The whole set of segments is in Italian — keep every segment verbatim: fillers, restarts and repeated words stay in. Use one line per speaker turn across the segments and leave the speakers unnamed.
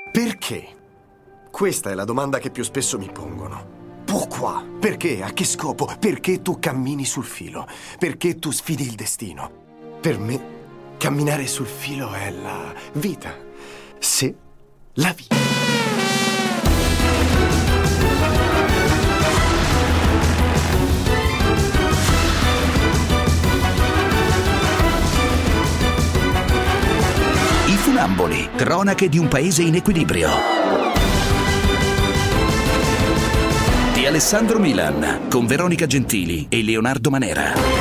Perché? Questa è la domanda che più spesso mi pongono. Pourquoi? Perché? A che scopo? Perché tu cammini sul filo? Perché tu sfidi il destino? Per me, camminare sul filo è la vita. Sì, la vita.
I Funamboli, cronache di un paese in equilibrio. Di Alessandro Milan, con Veronica Gentili e Leonardo Manera.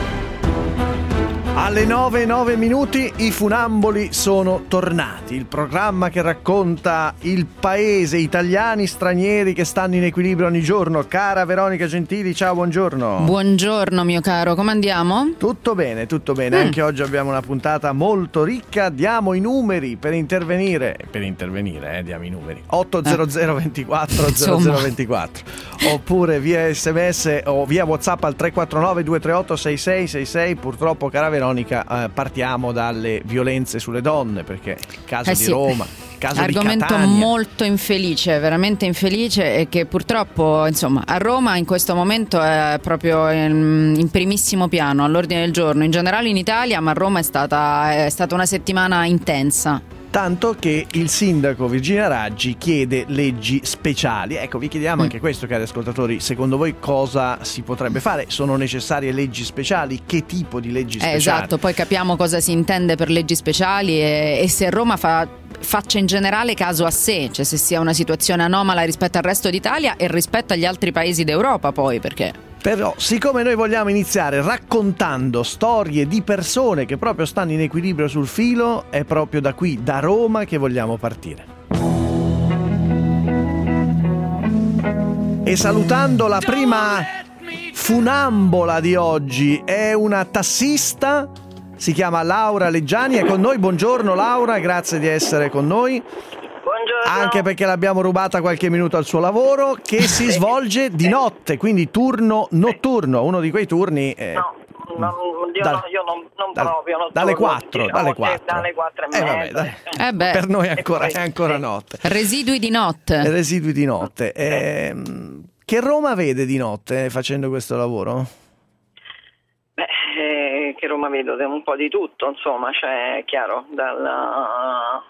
Alle nove e nove minuti i Funamboli sono tornati, il programma che racconta il paese, italiani, stranieri che stanno in equilibrio ogni giorno. Cara Veronica Gentili, ciao, buongiorno.
Buongiorno mio caro, come andiamo?
Tutto bene, tutto bene, mm. Anche oggi abbiamo una puntata molto ricca, diamo i numeri per intervenire, per intervenire eh, diamo i numeri, otto zero zero ventiquattro zero zero ventiquattro oppure via sms o via WhatsApp al tre quattro nove due tre otto sei sei sei sei. Purtroppo, cara Veronica, Eh, partiamo dalle violenze sulle donne, perché il caso
eh
di
sì.
Roma, il caso
argomento
di Catania,
molto infelice, veramente infelice, e che purtroppo insomma a Roma in questo momento è proprio in, in primissimo piano, all'ordine del giorno, in generale in Italia, ma a Roma è stata, è stata una settimana intensa.
Tanto che il sindaco Virginia Raggi chiede leggi speciali. Ecco, vi chiediamo mm. anche questo, cari ascoltatori. Secondo voi cosa si potrebbe fare? Sono necessarie leggi speciali? Che tipo di leggi speciali?
Eh, esatto, poi capiamo cosa si intende per leggi speciali e, e se Roma fa, faccia in generale caso a sé, cioè se sia una situazione anomala rispetto al resto d'Italia e rispetto agli altri paesi d'Europa, poi, perché...
Però, siccome noi vogliamo iniziare raccontando storie di persone che proprio stanno in equilibrio sul filo, è proprio da qui, da Roma, che vogliamo partire. E salutando la prima funambola di oggi, è una tassista, si chiama Laura Leggiani, è con noi. Buongiorno Laura, grazie di essere con noi.
Buongiorno.
Anche perché l'abbiamo rubata qualche minuto al suo lavoro, che si svolge di notte, quindi turno notturno, uno di quei turni eh,
no, no, io,
dal,
no, io non, non
dal,
proprio notturno,
dalle quattro,
diciamo,
dalle quattro.
dalle quattro e
eh,
mezza.
vabbè, dai.
Eh beh.
Per noi è ancora,
poi,
è ancora
sì.
notte.
Residui di notte.
Residui di notte. Eh, che Roma vede di notte facendo questo lavoro?
Beh, eh, che Roma vedo un po' di tutto, insomma, cioè è chiaro, dalla,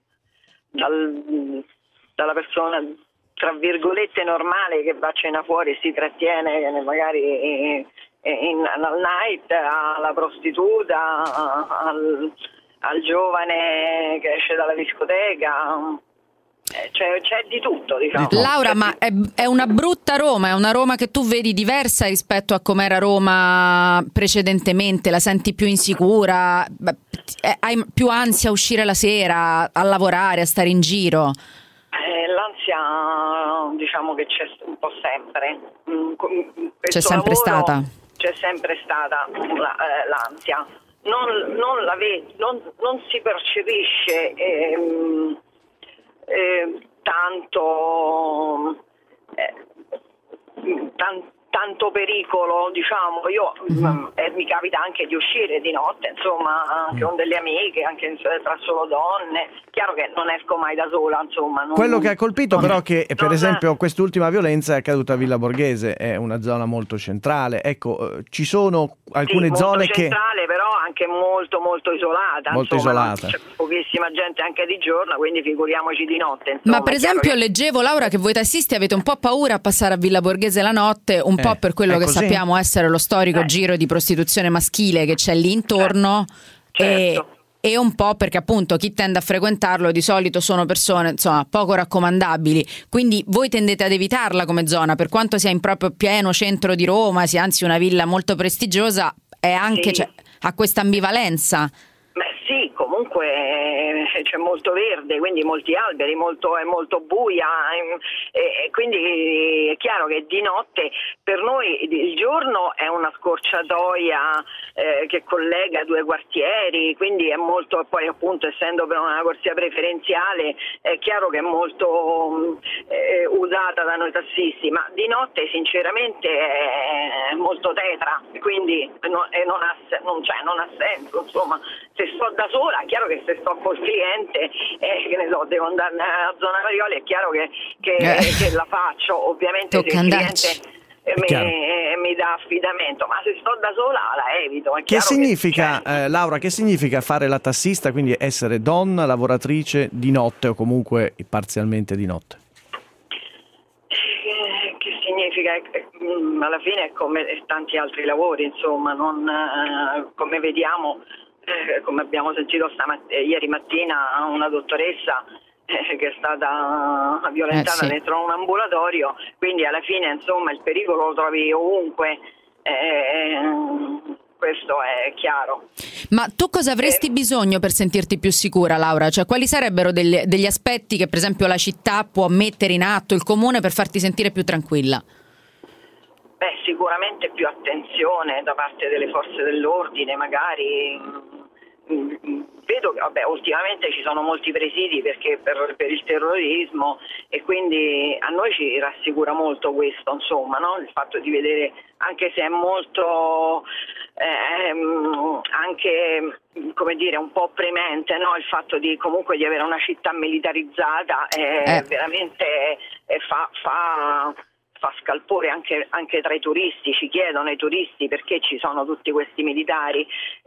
dal, dalla persona tra virgolette normale che va a cena fuori e si trattiene magari in, al night, alla prostituta, al, al giovane che esce dalla discoteca. C'è, c'è di tutto, diciamo.
Laura, ma è, è una brutta Roma, è una Roma che tu vedi diversa rispetto a com'era Roma precedentemente? La senti più insicura? Hai più ansia a uscire la sera, a lavorare, a stare in giro?
Eh, l'ansia, diciamo che c'è un po' sempre.
C'è sempre
lavoro,
stata?
C'è sempre stata la, eh, l'ansia. Non, non, la ved- non, non si percepisce... Ehm, Eh, tanto eh, tan, tanto pericolo, diciamo. Io mm-hmm. eh, mi capita anche di uscire di notte, insomma, anche con delle amiche, anche tra solo donne. Chiaro che non esco mai da sola, insomma. Non,
Quello che ha colpito
non,
però è che, per
non,
esempio, quest'ultima violenza è accaduta a Villa Borghese, è una zona molto centrale. Ecco, eh, ci sono alcune
sì,
zone
molto
che...
centrale, però anche molto molto isolata.
Molto
insomma,
isolata.
C'è pochissima gente anche di giorno, quindi figuriamoci di notte. Insomma.
Ma per esempio che... leggevo, Laura, che voi tassisti avete un po' paura a passare a Villa Borghese la notte, un eh, po' per quello che
così?
sappiamo essere lo storico
eh.
giro di prostituzione maschile che c'è lì intorno,
eh, certo.
e... E un po' perché appunto chi tende a frequentarlo di solito sono persone insomma poco raccomandabili, quindi voi tendete ad evitarla come zona, per quanto sia in proprio pieno centro di Roma, sia anzi una villa molto prestigiosa, è anche,
sì.
cioè, ha questa ambivalenza.
Beh sì, comunque eh, c'è molto verde, quindi molti alberi, molto, è molto buia, e, e quindi è chiaro che di notte per noi il giorno è una scorciatoia eh, che collega due quartieri, quindi è molto, poi appunto essendo per una corsia preferenziale è chiaro che è molto eh, usata da noi tassisti, ma di notte sinceramente è molto tetra, quindi no, e non, ha, non, cioè, non ha senso, insomma. Se sto da sola, chiaro che se sto col cliente eh, che ne so, devo andare nella zona Varioli, è chiaro che, che,
eh.
che la faccio, ovviamente
Tocca
se il
andarci.
cliente mi, mi dà affidamento, ma se sto da sola la evito. È
Che
chiaro
significa,
che,
eh, Laura, che significa fare la tassista, quindi essere donna, lavoratrice di notte o comunque parzialmente di notte?
Eh, che significa? Eh, mm, alla fine è come tanti altri lavori, insomma, non, eh, come vediamo, eh, come abbiamo sentito stamat- ieri mattina una dottoressa eh, che è stata violentata
Eh, sì.
dentro un ambulatorio, quindi alla fine insomma il pericolo lo trovi ovunque, eh, questo è chiaro.
Ma tu cosa avresti
Eh.
bisogno per sentirti più sicura, Laura? Cioè, quali sarebbero degli, degli aspetti che per esempio la città può mettere in atto, il comune, per farti sentire più tranquilla?
Beh, sicuramente più attenzione da parte delle forze dell'ordine, magari. mm, mm, Vedo che vabbè, ultimamente ci sono molti presidi perché per, per il terrorismo, e quindi a noi ci rassicura molto questo, insomma, no? Il fatto di vedere, anche se è molto ehm, anche come dire un po' premente, no? Il fatto di comunque di avere una città militarizzata è
Eh.
veramente eh, fa, fa fa scalpore anche, anche tra i turisti. Ci chiedono i turisti perché ci sono tutti questi militari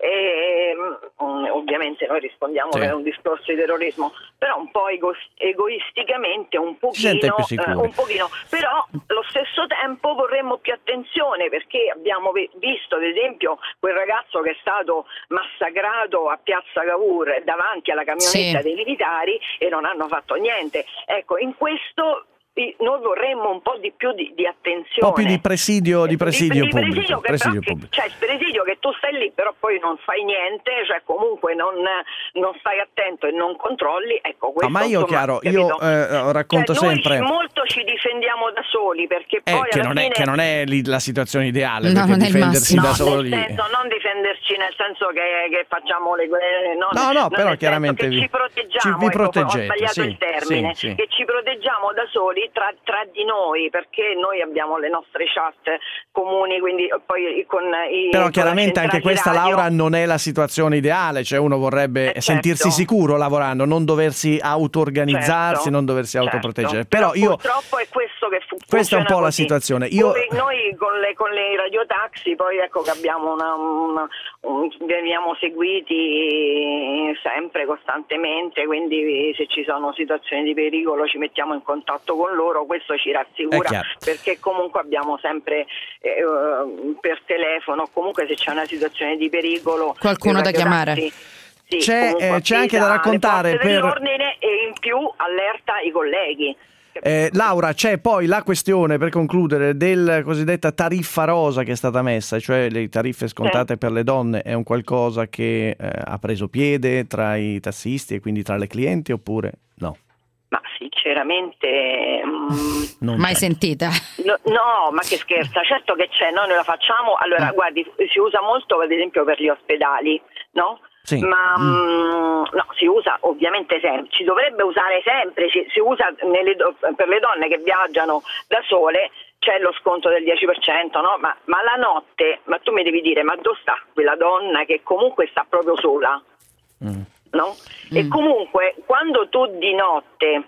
e um, ovviamente noi rispondiamo
Sì.
che è un discorso di terrorismo, però un po' ego- egoisticamente un
sente
pochino,
più sicuri.
eh, un pochino, però allo stesso tempo vorremmo più attenzione, perché abbiamo ve- visto ad esempio quel ragazzo che è stato massacrato a Piazza Cavour davanti alla camionetta
Sì.
dei militari e non hanno fatto niente. Ecco, in questo noi vorremmo un po' di più di, di attenzione,
Un po' più di presidio, di presidio
di, di
pubblico.
presidio che,
presidio
però,
pubblico.
che, cioè il presidio che tu stai lì però poi non fai niente, cioè comunque non, non stai attento e non controlli, ecco questo.
Ah, ma io,
insomma,
chiaro,
capito?
io eh, racconto
Cioè,
sempre
noi molto ci difendiamo da soli, perché
eh,
poi
che,
alla
non
fine
è, che non è lì la situazione ideale,
No,
perché
non è il
difendersi
massimo.
da
No,
soli.
nel senso, non difenderci nel senso che, che facciamo le guerre, no,
No, no,
non
però
nel
chiaramente
senso che
vi-
ci proteggiamo,
ci- vi
ecco,
proteggete,
ho sbagliato
sì,
il termine,
sì, sì.
che ci proteggiamo da soli tra, tra di noi, perché noi abbiamo le nostre chat comuni, quindi poi con i
Però
con
chiaramente
la
anche questa,
radio.
Laura, non è la situazione ideale, cioè uno vorrebbe
Eh,
sentirsi
certo.
sicuro lavorando, non doversi auto-organizzarsi,
Certo,
non doversi
certo.
autoproteggere. Però io
purtroppo è questo che fu-
questa è un
funziona
po' la
così.
situazione. Io
Poi noi con le, con le radiotaxi poi ecco che abbiamo una, una- un- veniamo seguiti sempre, costantemente, quindi se ci sono situazioni di pericolo ci mettiamo in contatto con loro, questo ci
È
rassicura,
chiaro.
perché comunque abbiamo sempre eh, per telefono, comunque se c'è una situazione di pericolo
Qualcuno
il
da
radiotaxi,
chiamare.
sì,
C'è,
comunque
eh, c'è anche da
avvisa
raccontare
le forze
per-
dell'ordine e in più allerta i colleghi.
Eh, Laura, c'è poi la questione, per concludere, del cosiddetta tariffa rosa che è stata messa, cioè le tariffe scontate
Sì.
per le donne. È un qualcosa che eh, ha preso piede tra i tassisti e quindi tra le clienti, oppure no?
Ma sinceramente mm,
Non
Mai
c'è.
sentita?
no, no, ma che scherza, certo che c'è, noi la facciamo, allora
Ah.
guardi, si usa molto ad esempio per gli ospedali, no?
Sì.
Ma
Mm.
mm, no, si usa ovviamente sempre, si dovrebbe usare sempre, si, si usa nelle do- per le donne che viaggiano da sole, c'è lo sconto del dieci per cento, no? Ma, ma la notte, ma tu mi devi dire, ma dove sta quella donna che comunque sta proprio sola?
Mm.
No? E comunque quando tu di notte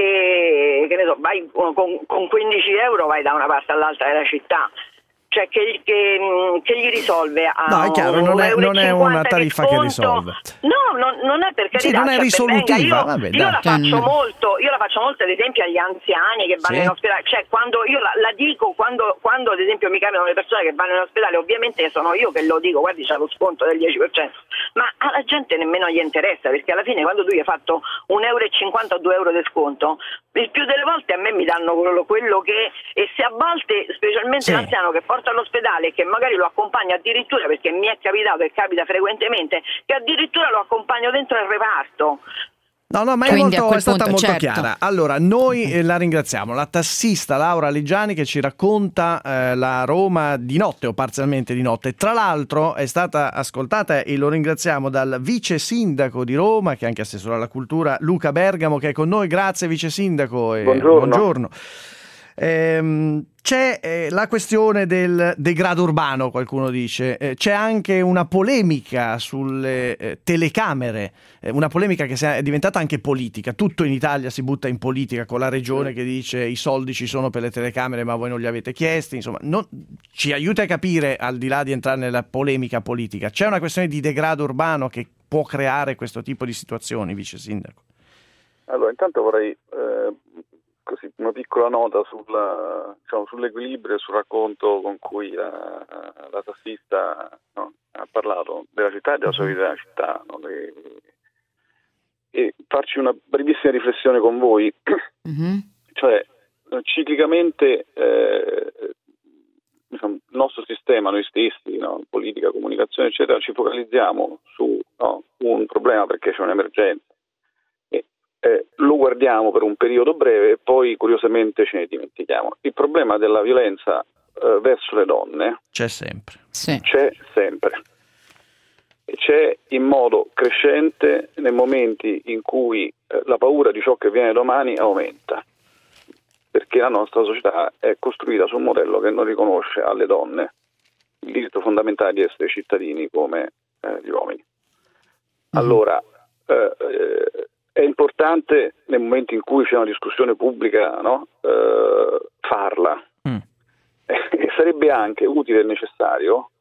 eh, che ne so, vai con, con quindici euro vai da una parte all'altra della città, cioè che, che, che gli risolve a
No, è chiaro, non è- non è una tariffa che risolve.
No, non, non è per carità,
Sì, non è
cioè,
risolutiva,
ben venga, io,
vabbè,
io
dai.
la faccio
Cioè,
molto, io la faccio molto ad esempio agli anziani che vanno
Sì.
in ospedale, cioè quando io la, la dico quando, quando ad esempio mi capitano le persone che vanno in ospedale, ovviamente sono io che lo dico, guardi c'è lo sconto del dieci per cento, ma alla gente nemmeno gli interessa, perché alla fine quando tu gli hai fatto un euro e cinquanta o due euro di sconto, il più delle volte a me mi danno quello, quello che, e se a volte specialmente
Sì.
l'anziano che porta all'ospedale, che magari lo accompagna addirittura, perché mi è capitato e capita frequentemente, che addirittura lo accompagno dentro il reparto.
No, no, ma è,
Quindi, a
molto,
quel
è stata
punto,
molto
certo.
chiara. Allora, noi eh, la ringraziamo, la tassista Laura Ligiani, che ci racconta eh, la Roma di notte o parzialmente di notte. Tra l'altro è stata ascoltata, e lo ringraziamo, dal vice sindaco di Roma, che è anche assessore alla cultura, Luca Bergamo, che è con noi. Grazie vice sindaco e
Buongiorno.
buongiorno. Ehm, C'è eh, la questione del degrado urbano, qualcuno dice, eh, c'è anche una polemica sulle eh, telecamere, eh, una polemica che è diventata anche politica. Tutto in Italia si butta in politica, con la regione che dice i soldi ci sono per le telecamere ma voi non li avete chiesti, insomma, non, ci aiuta a capire, al di là di entrare nella polemica politica, c'è una questione di degrado urbano che può creare questo tipo di situazioni, vice sindaco?
Allora, intanto vorrei eh, così una piccola nota sulla, diciamo, sull'equilibrio e sul racconto con cui la, la tassista, no, ha parlato della città e della sua vita della città, no, e, e farci una brevissima riflessione con voi. Mm-hmm. Cioè, ciclicamente eh, diciamo, il nostro sistema, noi stessi, no, politica, comunicazione, eccetera, ci focalizziamo su, no, un problema perché c'è un'emergenza. Eh, lo guardiamo per un periodo breve e poi curiosamente ce ne dimentichiamo. Il problema della violenza eh, verso le donne
c'è sempre.
Sì.
C'è sempre. E c'è in modo crescente nei momenti in cui eh, la paura di ciò che viene domani aumenta, perché la nostra società è costruita su un modello che non riconosce alle donne il diritto fondamentale di essere cittadini come eh, gli uomini. Allora, eh, eh, è importante nel momento in cui c'è una discussione pubblica, no, eh, farla. Mm. E sarebbe anche utile e necessario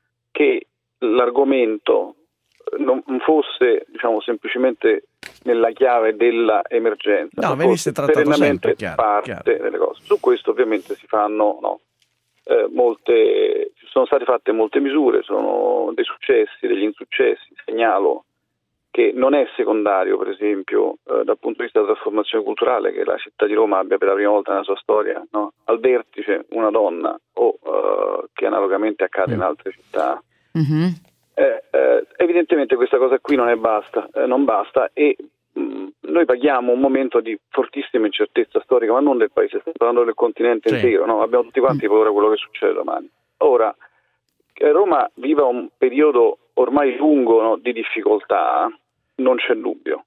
che l'argomento non fosse, diciamo, semplicemente nella chiave della emergenza,
no, venisse trattato sempre, chiaro,
parte
chiaro.
delle cose. Su questo ovviamente si fanno, no, eh, molte, sono state fatte molte misure, sono dei successi, degli insuccessi. Segnalo che non è secondario, per esempio, eh, dal punto di vista della trasformazione culturale, che la città di Roma abbia per la prima volta nella sua storia, no, al vertice una donna, o uh, che analogamente accade mm. in altre città. Mm-hmm. Eh, eh, evidentemente questa cosa qui non è basta, eh, non basta e mh, noi paghiamo un momento di fortissima incertezza storica, ma non del paese, stiamo parlando del continente sì. intero, no? Abbiamo tutti quanti paura di quello che succede domani. Ora, che Roma viva un periodo ormai lungo, no, di difficoltà, non c'è dubbio.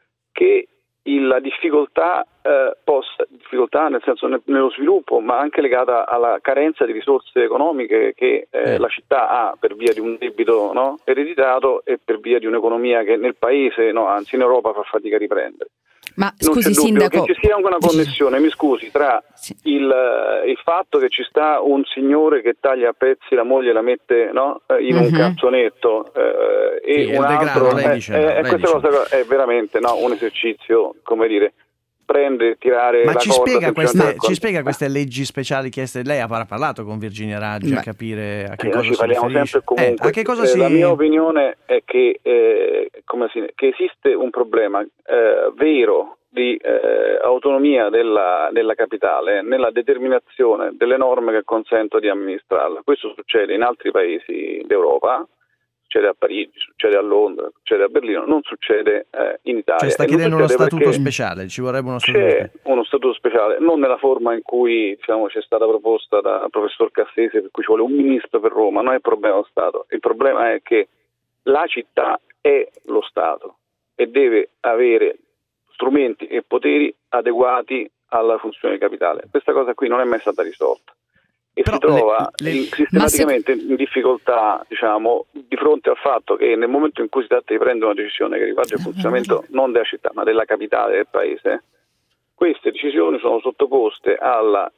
Che il, la difficoltà eh, possa, difficoltà nel senso ne, nello sviluppo, ma anche legata alla carenza di risorse economiche che eh, eh. la città ha per via di un debito, no, ereditato e per via di un'economia che nel paese, no, anzi in Europa, fa fatica a riprendere.
Ma
non
scusi,
c'è dubbio
sindaco,
che ci sia anche una connessione, mi scusi, tra sì. il, il fatto che ci sta un signore che taglia a pezzi la moglie e la mette, no, in uh-huh. un cazzonetto eh, e
sì,
un altro
degrado,
eh,
dice,
eh, questa dice. cosa è veramente, no, un esercizio, come dire, prendere, tirare
ma
la
ci
corda.
Spiega queste, ci spiega queste leggi speciali chieste? Lei ha parlato con Virginia Raggi a capire a che
sì,
cosa
ci
si
parliamo
riferisce.
sempre comunque.
Eh, a che cosa
eh,
si...
La mia opinione è che, eh, come si, che esiste un problema eh, vero di eh, autonomia della, della capitale nella determinazione delle norme che consentono di amministrarla. Questo succede in altri paesi d'Europa, succede a Parigi, succede a Londra, succede a Berlino, non succede eh, in Italia.
Cioè sta chiedendo uno statuto speciale, ci vorrebbe uno statuto
c'è
speciale.
uno statuto speciale, non nella forma in cui, diciamo, c'è stata proposta dal professor Cassese, per cui ci vuole un ministro per Roma, non è il problema dello Stato, il problema è che la città è lo Stato e deve avere strumenti e poteri adeguati alla funzione capitale. Questa cosa qui non è mai stata risolta e però si trova le, le... In, sistematicamente se... in difficoltà, diciamo, di fronte al fatto che nel momento in cui si tratta di prendere una decisione che riguarda il funzionamento non della città ma della capitale del paese, queste decisioni sono sottoposte alla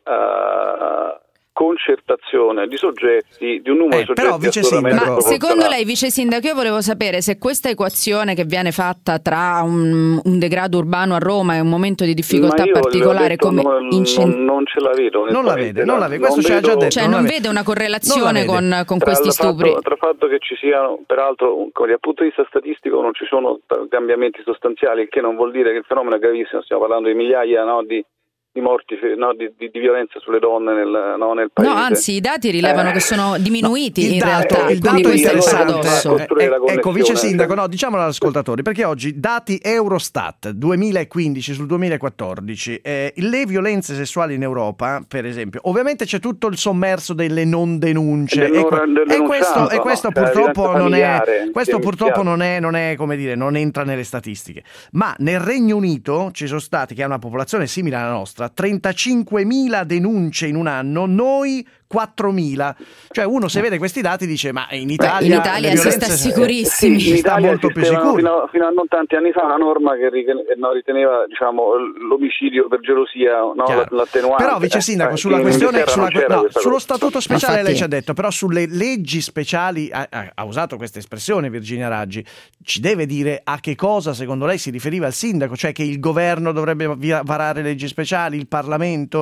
uh, concertazione di soggetti, di un numero
eh,
di soggetti
però, vice sindaco,
ma secondo lei, vice sindaco, io volevo sapere se questa equazione che viene fatta tra un, un degrado urbano a Roma e un momento di difficoltà particolare come
non,
incent-
non, non ce la vedo,
non la vede, non la vede, questo ci ha già detto,
cioè non, non vede una correlazione con, con questi stupri.
Tra il fatto che ci siano, peraltro, dal punto di vista statistico non ci sono cambiamenti sostanziali, il che non vuol dire che il fenomeno è gravissimo, stiamo parlando di migliaia, no, di di morti, no, di, di, di violenza sulle donne nel, no, nel paese.
No, anzi, i dati rilevano eh, che sono diminuiti no, in
dato,
realtà.
Il dato
questo
interessante,
è
eh, eh, ecco, vice sindaco, no, diciamolo agli ascoltatori, perché oggi dati Eurostat duemilaquindici sul duemilaquattordici, eh, le violenze sessuali in Europa, per esempio, ovviamente c'è tutto il sommerso delle non denunce e, que- e questo, e questo no, purtroppo non è questo purtroppo non è, non è come dire, non entra nelle statistiche. Ma nel Regno Unito ci sono stati, che ha una popolazione simile alla nostra, nostra, trentacinquemila denunce in un anno, noi quattromila. Cioè uno se vede questi dati dice ma in Italia,
Beh, in Italia si sta sicurissimi.
Sì, in
sta
Italia
molto più sicuro.
Fino a, fino a non tanti anni fa una norma che riteneva diciamo, l'omicidio per gelosia, no, l'attenuante.
Però vice sindaco,
eh,
sulla questione sulla, no, sullo
cosa.
statuto speciale
Infatti,
lei ci ha detto, però sulle leggi speciali ha, ha usato questa espressione Virginia Raggi, ci deve dire a che cosa secondo lei si riferiva il sindaco, cioè che il governo dovrebbe varare leggi speciali, il Parlamento,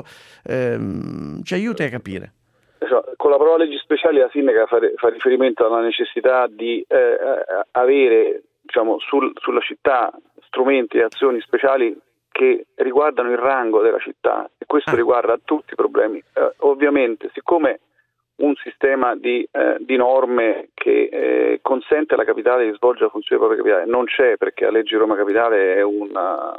ehm, ci aiuti a capire.
Con la parola leggi speciali la sindaca fa, fa riferimento alla necessità di eh, avere diciamo, sul, sulla città strumenti e azioni speciali che riguardano il rango della città, e questo ah. riguarda tutti i problemi. Eh, ovviamente, siccome un sistema di, eh, di norme che eh, consente alla capitale di svolgere la funzione propria capitale non c'è, perché la legge Roma Capitale è una,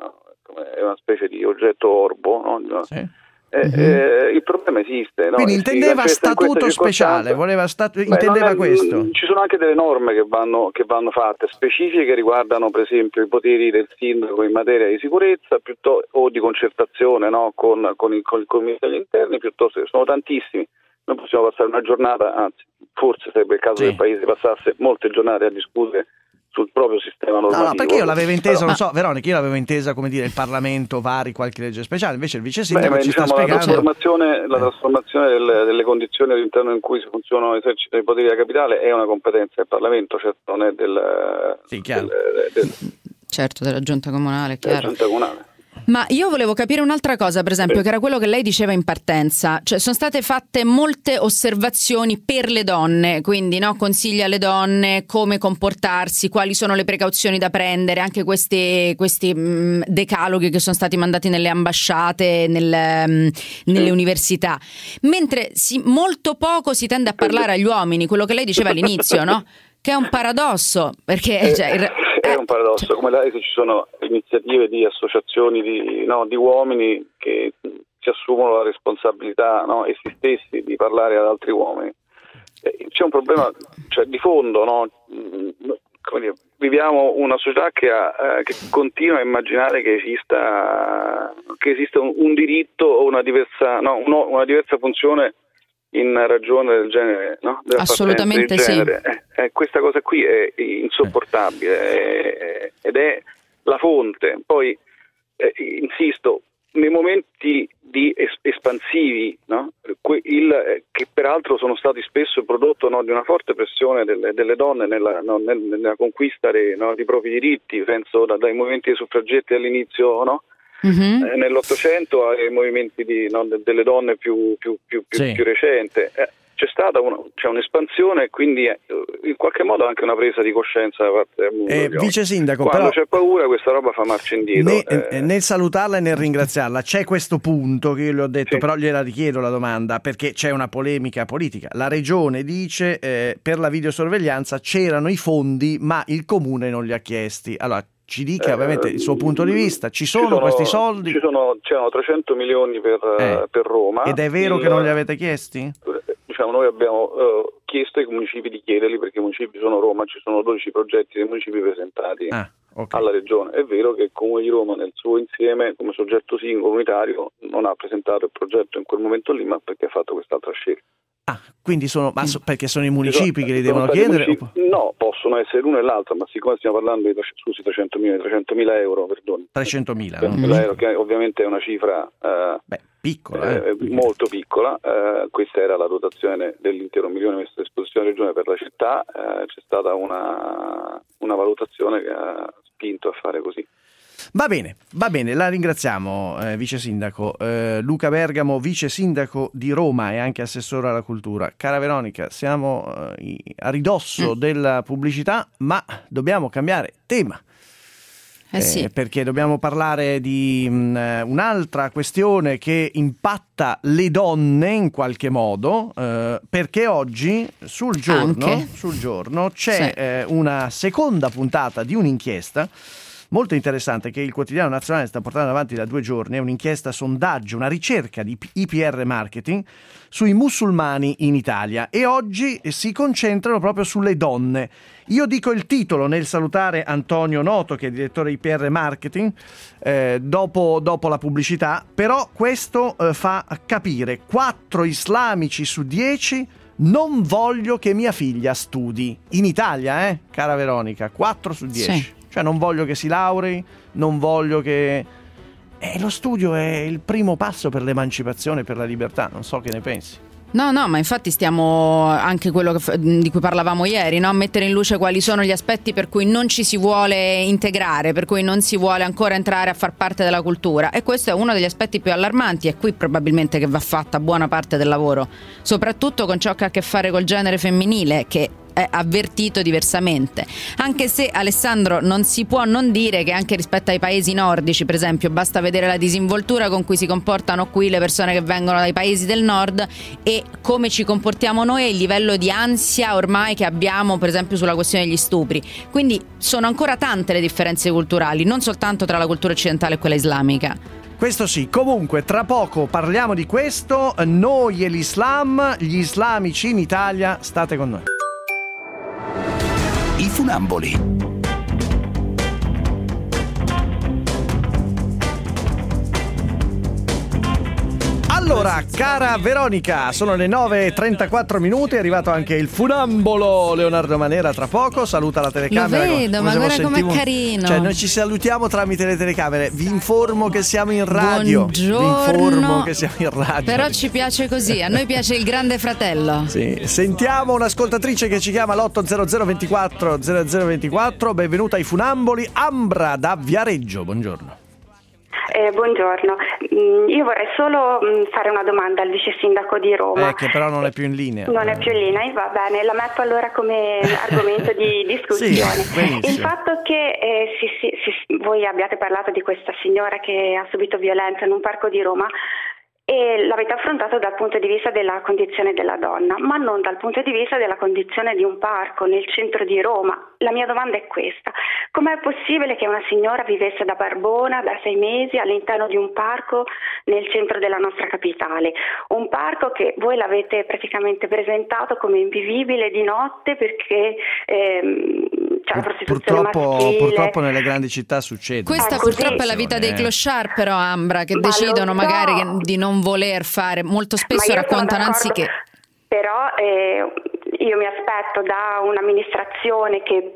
è una specie di oggetto orbo, no?
Sì.
Eh, mm-hmm. eh, il problema esiste, no?
Quindi intendeva
in
statuto speciale, voleva statu- intendeva
è,
questo.
Ci sono anche delle norme che vanno, che vanno fatte specifiche che riguardano per esempio i poteri del sindaco in materia di sicurezza piuttosto, o di concertazione, no? con, con, il, con il Comitato degli Interni, piuttosto sono tantissimi. Noi possiamo passare una giornata, anzi forse sarebbe il caso sì. che il Paese passasse molte giornate a discutere sul proprio sistema normativo.
No, no, perché io l'avevo intesa,
però,
non so, Veronica, io l'avevo intesa come dire il Parlamento vari qualche legge speciale, invece il vice sindaco
beh,
ci
diciamo,
sta
la
spiegando
trasformazione, la trasformazione delle, delle condizioni all'interno in cui si funzionano e esercitano i poteri della capitale è una competenza del Parlamento, certo non è del,
sì, chiaro.
del, del,
certo della giunta comunale, chiaro.
Della giunta comunale.
Ma io volevo capire un'altra cosa, per esempio,
sì.
che era quello che lei diceva in partenza, cioè sono state fatte molte osservazioni per le donne, quindi no, consigli alle donne come comportarsi, quali sono le precauzioni da prendere, anche questi, questi mh, decaloghi che sono stati mandati nelle ambasciate, nel, mh, nelle sì. università, mentre si, molto poco si tende a parlare agli uomini, quello che lei diceva all'inizio, no? Che è un paradosso, perché
eh,
cioè, il,
è un paradosso, cioè, come lei, se ci sono iniziative di associazioni di, no, di uomini che si assumono la responsabilità, no, essi stessi di parlare ad altri uomini. Eh, c'è un problema cioè, di fondo, no? Come dire, viviamo una società che, ha, eh, che continua a immaginare che esista, che esista un, un diritto o una diversa, no, uno, una diversa funzione in ragione del genere, no?
Assolutamente
del genere.
sì.
Eh, eh, questa cosa qui è insopportabile eh, ed è la fonte. Poi eh, insisto, nei momenti di es- espansivi, no? que- il, eh, che peraltro sono stati spesso prodotto, no, di una forte pressione delle, delle donne nella, no, nel, nella conquista dei, no, di propri diritti, penso da, dai movimenti dei suffragetti all'inizio, no? Mm-hmm. Eh, nell'Ottocento ai movimenti di, no, de, delle donne più, più, più, più,
sì.
più recente. Eh, c'è stata una, c'è un'espansione e quindi eh, in qualche modo anche una presa di coscienza da parte del mondo.
Eh, vice sindaco,
quando
però,
c'è paura questa roba fa marcia indietro.
Ne,
eh.
Nel salutarla e nel ringraziarla c'è questo punto che io le ho detto,
sì.
però gliela richiedo la domanda perché c'è una polemica politica. La regione dice eh, per la videosorveglianza c'erano i fondi ma il comune non li ha chiesti. Allora ci dica ovviamente il suo punto di vista, ci sono, ci sono questi soldi?
Ci sono, c'erano trecento milioni per,
eh.
per Roma.
Ed è vero
il,
che non li avete chiesti?
Diciamo, noi abbiamo uh, chiesto ai municipi di chiederli perché i municipi sono Roma, ci sono dodici progetti dei municipi presentati
ah, okay.
alla regione. È vero che il Comune di Roma nel suo insieme come soggetto singolo unitario non ha presentato il progetto in quel momento lì, ma perché ha fatto quest'altra scelta.
Ah, quindi sono ma so, perché sono i municipi che li devono
sono
chiedere?
Municipi, no, possono essere l'uno e l'altro, ma siccome stiamo parlando di scusi trecentomila euro, perdoni.
trecentomila
trecentomila mm-hmm. euro, che ovviamente è una cifra eh,
Beh, piccola, eh.
Eh, molto piccola. Eh, questa era la dotazione dell'intero milione messo a disposizione della regione per la città. Eh, c'è stata una, una valutazione che ha spinto a fare così.
Va bene, va bene, la ringraziamo eh, vice sindaco eh, Luca Bergamo, vice sindaco di Roma e anche assessore alla cultura. Cara Veronica, siamo eh, a ridosso mm. della pubblicità, ma dobbiamo cambiare tema.
Eh sì.
eh, perché dobbiamo parlare di mh, un'altra questione che impatta le donne in qualche modo, eh, perché oggi sul giorno, sul giorno c'è sì. eh, una seconda puntata di un'inchiesta molto interessante che il Quotidiano Nazionale sta portando avanti da due giorni, è un'inchiesta sondaggio, una ricerca di I P R Marketing sui musulmani in Italia, e oggi si concentrano proprio sulle donne. Io dico il titolo nel salutare Antonio Noto, che è direttore I P R Marketing, eh, dopo, dopo la pubblicità, però questo eh, fa capire: quattro islamici su dieci non voglio che mia figlia studi. In Italia, eh, cara Veronica, quattro su dieci. Sì. Cioè non voglio che si laurei, non voglio che... Eh, lo studio è il primo passo per l'emancipazione, per la libertà, non so che ne pensi.
No, no, ma infatti stiamo anche quello che, di cui parlavamo ieri, no? Mettere in luce quali sono gli aspetti per cui non ci si vuole integrare, per cui non si vuole ancora entrare a far parte della cultura, e questo è uno degli aspetti più allarmanti. È qui probabilmente che va fatta buona parte del lavoro, soprattutto con ciò che ha a che fare col genere femminile, che è avvertito diversamente, anche se, Alessandro, non si può non dire che anche rispetto ai paesi nordici, per esempio, basta vedere la disinvoltura con cui si comportano qui le persone che vengono dai paesi del nord e come ci comportiamo noi, e il livello di ansia ormai che abbiamo, per esempio, sulla questione degli stupri. Quindi sono ancora tante le differenze culturali, non soltanto tra la cultura occidentale e quella islamica.
Questo sì. Comunque tra poco parliamo di questo, noi e l'Islam, gli islamici in Italia. State con noi.
I funamboli.
Allora, cara Veronica, sono le nove e trentaquattro minuti, è arrivato anche il funambolo Leonardo Manera tra poco, saluta la telecamera.
Lo vedo, ma guarda com'è carino.
Cioè, noi ci salutiamo tramite le telecamere, vi informo che siamo in radio.
Buongiorno.
Vi informo che siamo in radio.
Però ci piace così, a noi piace il grande fratello.
Sì, sentiamo un'ascoltatrice che ci chiama all'otto zero zero ventiquattro zero zero ventiquattro, benvenuta ai funamboli, Ambra da Viareggio, buongiorno.
Eh, buongiorno, io vorrei solo fare una domanda al vice sindaco di Roma.
Eh, che però non è più in linea.
Non è più in linea, va bene, la metto allora come argomento di discussione.
Sì,
il fatto che eh, si, si, si, voi abbiate parlato di questa signora che ha subito violenza in un parco di Roma, e l'avete affrontato dal punto di vista della condizione della donna, ma non dal punto di vista della condizione di un parco nel centro di Roma. La mia domanda è questa: com'è possibile che una signora vivesse da barbona da sei mesi all'interno di un parco nel centro della nostra capitale? Un parco che voi l'avete praticamente presentato come invivibile di notte perché ehm, c'è la prostituzione
purtroppo,
maschile.
Purtroppo nelle grandi città succede.
Questa
Eh,
purtroppo
così.
è la vita dei clochard, però, Ambra, che
Ma
decidono
lo so.
magari che, di non voler fare, molto spesso
Ma io sono
raccontano
d'accordo,
anziché.
Però eh, io mi aspetto da un'amministrazione che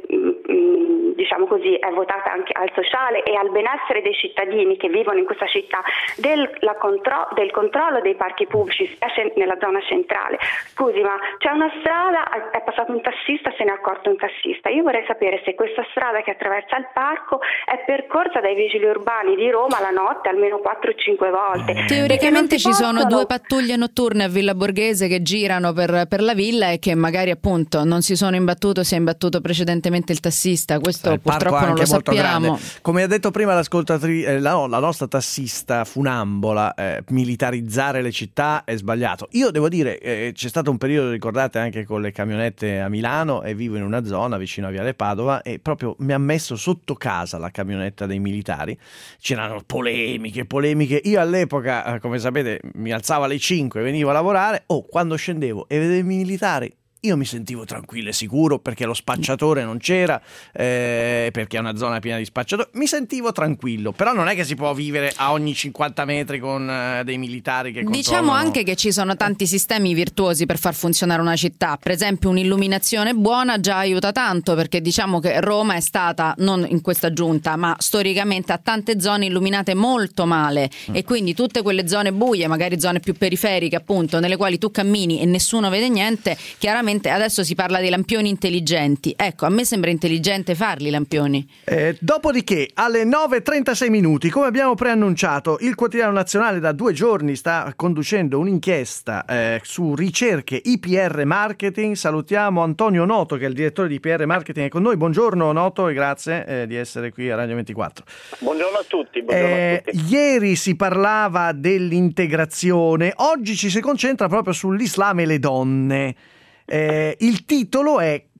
mh, diciamo così è votata anche al sociale e al benessere dei cittadini che vivono in questa città, del, la contro- del controllo dei parchi pubblici, specie nella zona centrale. Scusi, ma c'è una strada, è passato un tassista, se ne è accorto un tassista. Io vorrei sapere se questa strada che attraversa il parco è percorsa dai vigili urbani di Roma la notte almeno quattro o cinque volte.
Teoricamente ci
possono...
sono due pattuglie notturne a Villa Borghese che girano per, per la villa e che magari appunto non si sono imbattuto, si è imbattuto precedentemente il tassista. Questo
il
purtroppo non lo sappiamo.
Grande. Come ha detto prima l'ascoltatrice, eh, la, la nostra tassista funambola, eh, militarizzare le città è sbagliato. Io devo dire, eh, c'è stato un periodo, ricordate, anche con le camionette a Milano, e vivo in una zona vicino a Viale Padova, e proprio mi ha messo sotto casa la camionetta dei militari. C'erano polemiche, polemiche. Io all'epoca, eh, come sapete, mi alzavo alle cinque, venivo a lavorare, o oh, quando scendevo e vedevo i militari, io mi sentivo tranquillo e sicuro perché lo spacciatore non c'era, eh, perché è una zona piena di spacciatori, mi sentivo tranquillo. Però non è che si può vivere a ogni cinquanta metri con eh, dei militari che controllano.
Diciamo anche che ci sono tanti sistemi virtuosi per far funzionare una città. Per esempio un'illuminazione buona già aiuta tanto, perché diciamo che Roma è stata, non in questa giunta, ma storicamente, a tante zone illuminate molto male, mm. e quindi tutte quelle zone buie, magari zone più periferiche appunto, nelle quali tu cammini e nessuno vede niente, chiaramente adesso si parla dei lampioni intelligenti. Ecco, a me sembra intelligente farli i lampioni.
Eh, dopodiché, alle nove e trentasei minuti, come abbiamo preannunciato, il Quotidiano Nazionale da due giorni sta conducendo un'inchiesta eh, su ricerche I P R Marketing. Salutiamo Antonio Noto, che è il direttore di I P R Marketing, è con noi. Buongiorno Noto e grazie eh, di essere qui a Radio ventiquattro.
Buongiorno a tutti. Buongiorno
Eh,
a tutti.
Ieri si parlava dell'integrazione, oggi ci si concentra proprio sull'Islam e le donne. Eh, il titolo è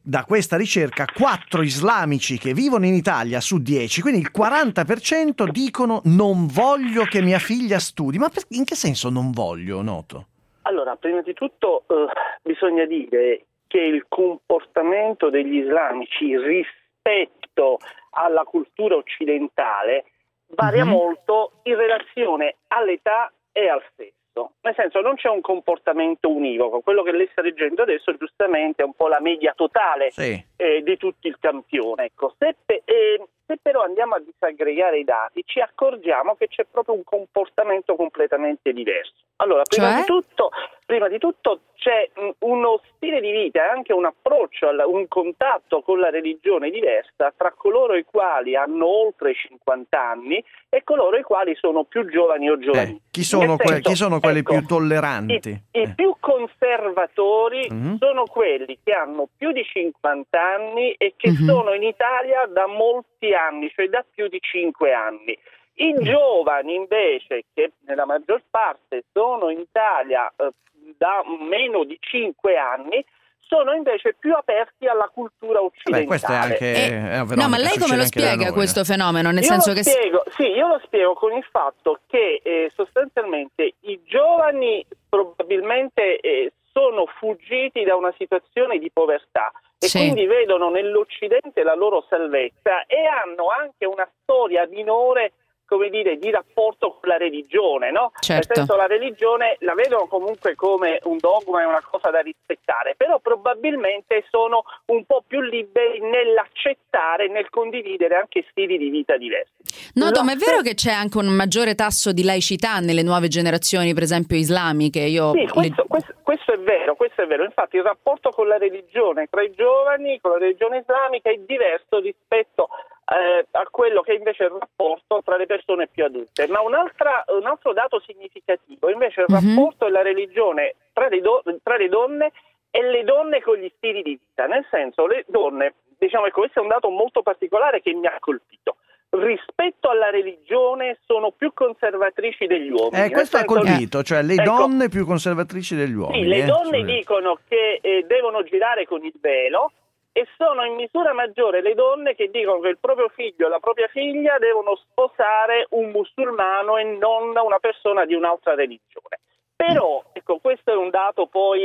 da questa ricerca quattro islamici che vivono in Italia su dieci, quindi il quaranta per cento dicono non voglio che mia figlia studi. Ma per, in che senso non voglio, Noto?
Allora, prima di tutto eh, bisogna dire che il comportamento degli islamici rispetto alla cultura occidentale varia mm-hmm. molto in relazione all'età e al sesso. Nel senso, non c'è un comportamento univoco. Quello che lei sta leggendo adesso giustamente è un po' la media totale sì. eh, di tutto il campione. Ecco, se, pe- eh, se però andiamo a disaggregare i dati, ci accorgiamo che c'è proprio un comportamento completamente diverso. Allora, prima
cioè?
di tutto, prima di tutto c'è mh, uno stile di vita e anche un approccio, al, un contatto con la religione diversa tra coloro i quali hanno oltre cinquanta anni e coloro i quali sono più giovani o giovani.
Eh, chi sono, que-
senso,
chi sono quelli
ecco,
più tolleranti?
I,
eh.
i più conservatori
mm-hmm.
sono quelli che hanno più di cinquanta anni e che mm-hmm. sono in Italia da molti anni, cioè da più di cinque anni. I giovani invece, che nella maggior parte sono in Italia eh, da meno di cinque anni, sono invece più aperti alla cultura occidentale.
Beh, questo è anche,
eh,
eh,
no, ma lei come lo spiega
noi,
questo
eh?
fenomeno? Nel
io
senso
lo
che
spiego, sì, io lo spiego con il fatto che eh, sostanzialmente i giovani probabilmente eh, sono fuggiti da una situazione di povertà e
sì.
quindi vedono nell'Occidente la loro salvezza e hanno anche una storia minore, come dire, di rapporto con la religione, no?
Certo.
Nel senso, la religione la vedono comunque come un dogma e una cosa da rispettare, però probabilmente sono un po' più liberi nell'accettare e nel condividere anche stili di vita diversi.
Noto,
la...
ma è vero che c'è anche un maggiore tasso di laicità nelle nuove generazioni, per esempio islamiche? Io
sì, questo,
le...
questo, questo è vero, questo è vero. Infatti il rapporto con la religione tra i giovani, con la religione islamica, è diverso rispetto Eh, a quello che invece è il rapporto tra le persone più adulte. Ma un'altra, un altro dato significativo invece è il mm-hmm. rapporto della religione tra le, do, tra le donne e le donne con gli stili di vita. Nel senso, le donne, diciamo, ecco, questo è un dato molto particolare che mi ha colpito. Rispetto alla religione sono più conservatrici degli uomini.
Eh, questo ha colpito, cioè le
ecco,
donne più conservatrici degli uomini.
Sì, le
eh,
donne
cioè...
dicono che eh, devono girare con il velo, e sono in misura maggiore le donne che dicono che il proprio figlio e la propria figlia devono sposare un musulmano e non una persona di un'altra religione. Però, ecco, questo è un dato poi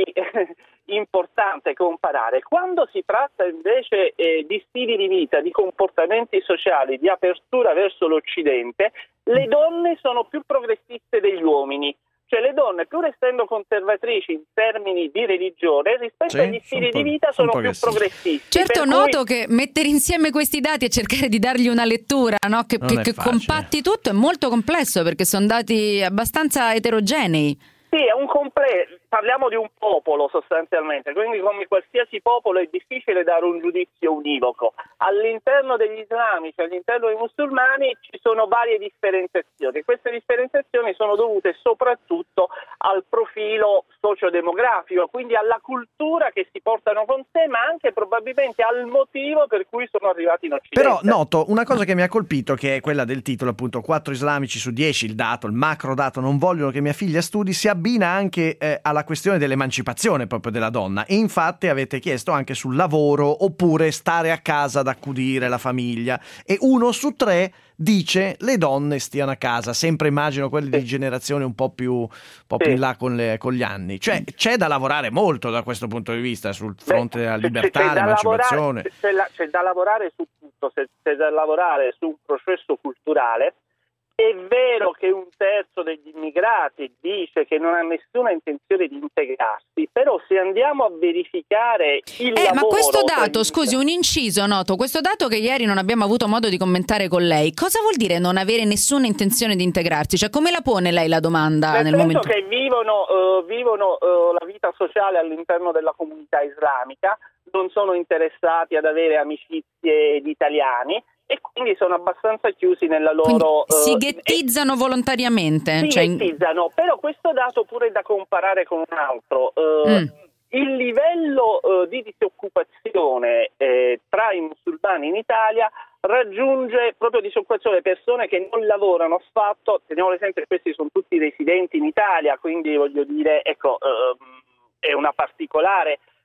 importante comparare. Quando si tratta invece eh, di stili di vita, di comportamenti sociali, di apertura verso l'Occidente, le donne sono più progressiste degli uomini. Cioè le donne, pur essendo conservatrici in termini di religione, rispetto
sì,
agli stili di vita sono, sono più progressisti.
Certo,
per
noto
cui...
che mettere insieme questi dati e cercare di dargli una lettura, no? che, che, che compatti tutto, è molto complesso perché sono dati abbastanza eterogenei.
Sì, è un complesso. Parliamo di un popolo sostanzialmente, quindi come qualsiasi popolo è difficile dare un giudizio univoco. All'interno degli islamici, all'interno dei musulmani ci sono varie differenziazioni. Queste differenziazioni sono dovute soprattutto al profilo sociodemografico, quindi alla cultura che si portano con sé, ma anche probabilmente al motivo per cui sono arrivati in Occidente.
Però noto una cosa che mi ha colpito, che è quella del titolo, appunto, quattro islamici su dieci, il dato, il macro dato, non vogliono che mia figlia studi, si abbina anche eh, alla questione dell'emancipazione proprio della donna, e infatti avete chiesto anche sul lavoro oppure stare a casa ad accudire la famiglia, e uno su tre dice le donne stiano a casa, sempre immagino quelli di generazione un po' più, un po' più in là con, le, con gli anni. Cioè c'è da lavorare molto da questo punto di vista sul fronte della libertà, l'emancipazione.
C'è, c'è, c'è da lavorare su tutto, c'è, c'è da lavorare su un processo culturale. È vero che un terzo degli immigrati dice che non ha nessuna intenzione di integrarsi, però se andiamo a verificare il
eh,
lavoro...
Ma questo dato,
per...
scusi, un inciso, noto, questo dato che ieri non abbiamo avuto modo di commentare con lei, cosa vuol dire non avere nessuna intenzione di integrarsi? Cioè, come la pone lei la domanda?
Nel,
nel
senso
momento
che vivono, uh, vivono uh, la vita sociale all'interno della comunità islamica, non sono interessati ad avere amicizie di italiani, e quindi sono abbastanza chiusi nella loro...
Quindi si
uh,
ghettizzano uh, volontariamente?
Si
cioè...
ghettizzano, però questo dato pure è da comparare con un altro. Uh, mm. Il livello uh, di disoccupazione eh, tra i musulmani in Italia raggiunge proprio disoccupazione persone che non lavorano affatto. Teniamo l'esempio che questi sono tutti residenti in Italia, quindi voglio dire, ecco, uh, è una particolare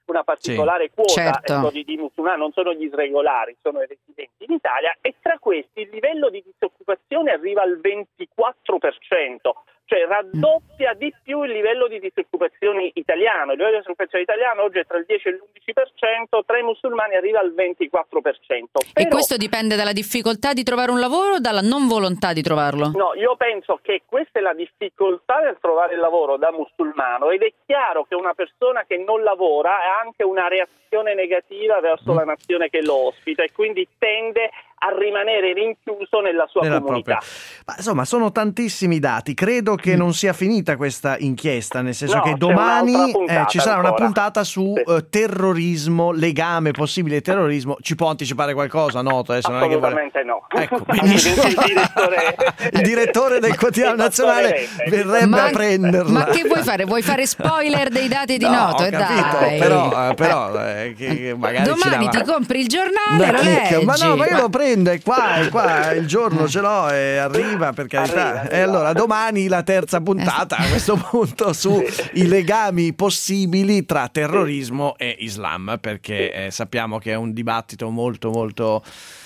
una particolare sì. quota
certo.
ecco, di, di musulmani, non sono gli irregolari, sono i residenti in Italia, e tra questi il livello di disoccupazione arriva al ventiquattro per cento. Cioè raddoppia di più il livello di disoccupazione italiano. Il livello di disoccupazione italiano oggi è tra il dieci e l'undici per cento, tra i musulmani arriva al ventiquattro per cento. Però,
e questo dipende dalla difficoltà di trovare un lavoro o dalla non volontà di trovarlo?
No, io penso che questa è la difficoltà nel trovare il lavoro da musulmano, ed è chiaro che una persona che non lavora ha anche una reazione negativa verso mm. la nazione che lo ospita, e quindi tende a rimanere rinchiuso nella sua nella comunità. Propria.
Ma insomma, sono tantissimi dati. Credo che non sia finita questa inchiesta, nel senso
no,
che domani eh, ci sarà
ancora.
una puntata su
sì.
uh, terrorismo, legame possibile terrorismo. Ci può anticipare qualcosa, Noto? Adesso
Assolutamente
non
è che vuole...
no. Ecco, benissimo.
il, direttore...
il direttore del quotidiano nazionale verrebbe
ma,
a prenderla.
Ma che vuoi fare? Vuoi fare spoiler dei dati di
no,
Noto?
Ho
e
capito,
dai.
però, eh, però eh, che magari
domani
ci
ti compri il giornale, lo leggi.
Ma no, ma io lo prendo e qua, e qua il giorno ce l'ho e arriva, per carità.
Arriva, arriva.
E allora domani la terza puntata a questo punto sui sì. legami possibili tra terrorismo e Islam, perché eh, sappiamo che è un dibattito molto molto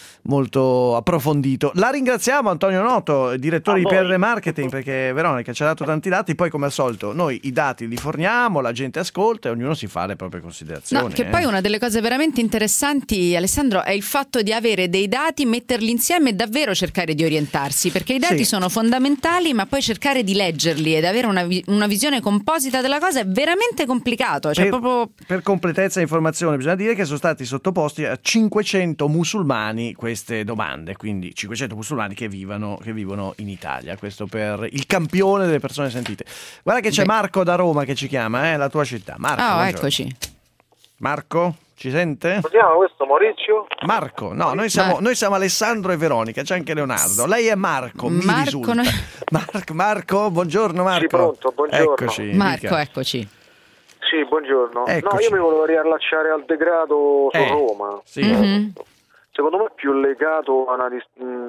molto approfondito. La ringraziamo, Antonio Noto, direttore di P R Marketing, perché Veronica ci ha dato tanti dati. Poi, come al solito, noi i dati li forniamo, la gente ascolta e ognuno si fa le proprie considerazioni.
No, che
eh.
poi una delle cose veramente interessanti, Alessandro, è il fatto di avere dei dati, metterli insieme e davvero cercare di orientarsi, perché i dati sì. sono fondamentali, ma poi cercare di leggerli ed avere una, vi- una visione composita della cosa è veramente complicato. Cioè
per,
proprio...
per completezza di informazione bisogna dire che sono stati sottoposti a cinquecento musulmani questi queste domande, quindi cinquecento musulmani che vivono, che vivono in Italia. Questo per il campione delle persone sentite. Guarda che c'è Beh. Marco da Roma che ci chiama, eh, la tua città. Marco,
oh,
buongiorno.
Eccoci.
Marco, ci sente?
Sentiamo, questo Maurizio?
Marco, no, noi siamo,
Mar-
noi siamo Alessandro e Veronica, c'è anche Leonardo. Lei è Marco, mi
Marco
risulta.
noi...
Marco, Marco, buongiorno Marco.
Sì, pronto, buongiorno.
Eccoci,
Marco,
dica.
eccoci.
Sì, buongiorno.
Eccoci.
No, io mi volevo riallacciare al degrado su
eh,
Roma.
Sì.
Mm-hmm.
Secondo me è più legato a, una,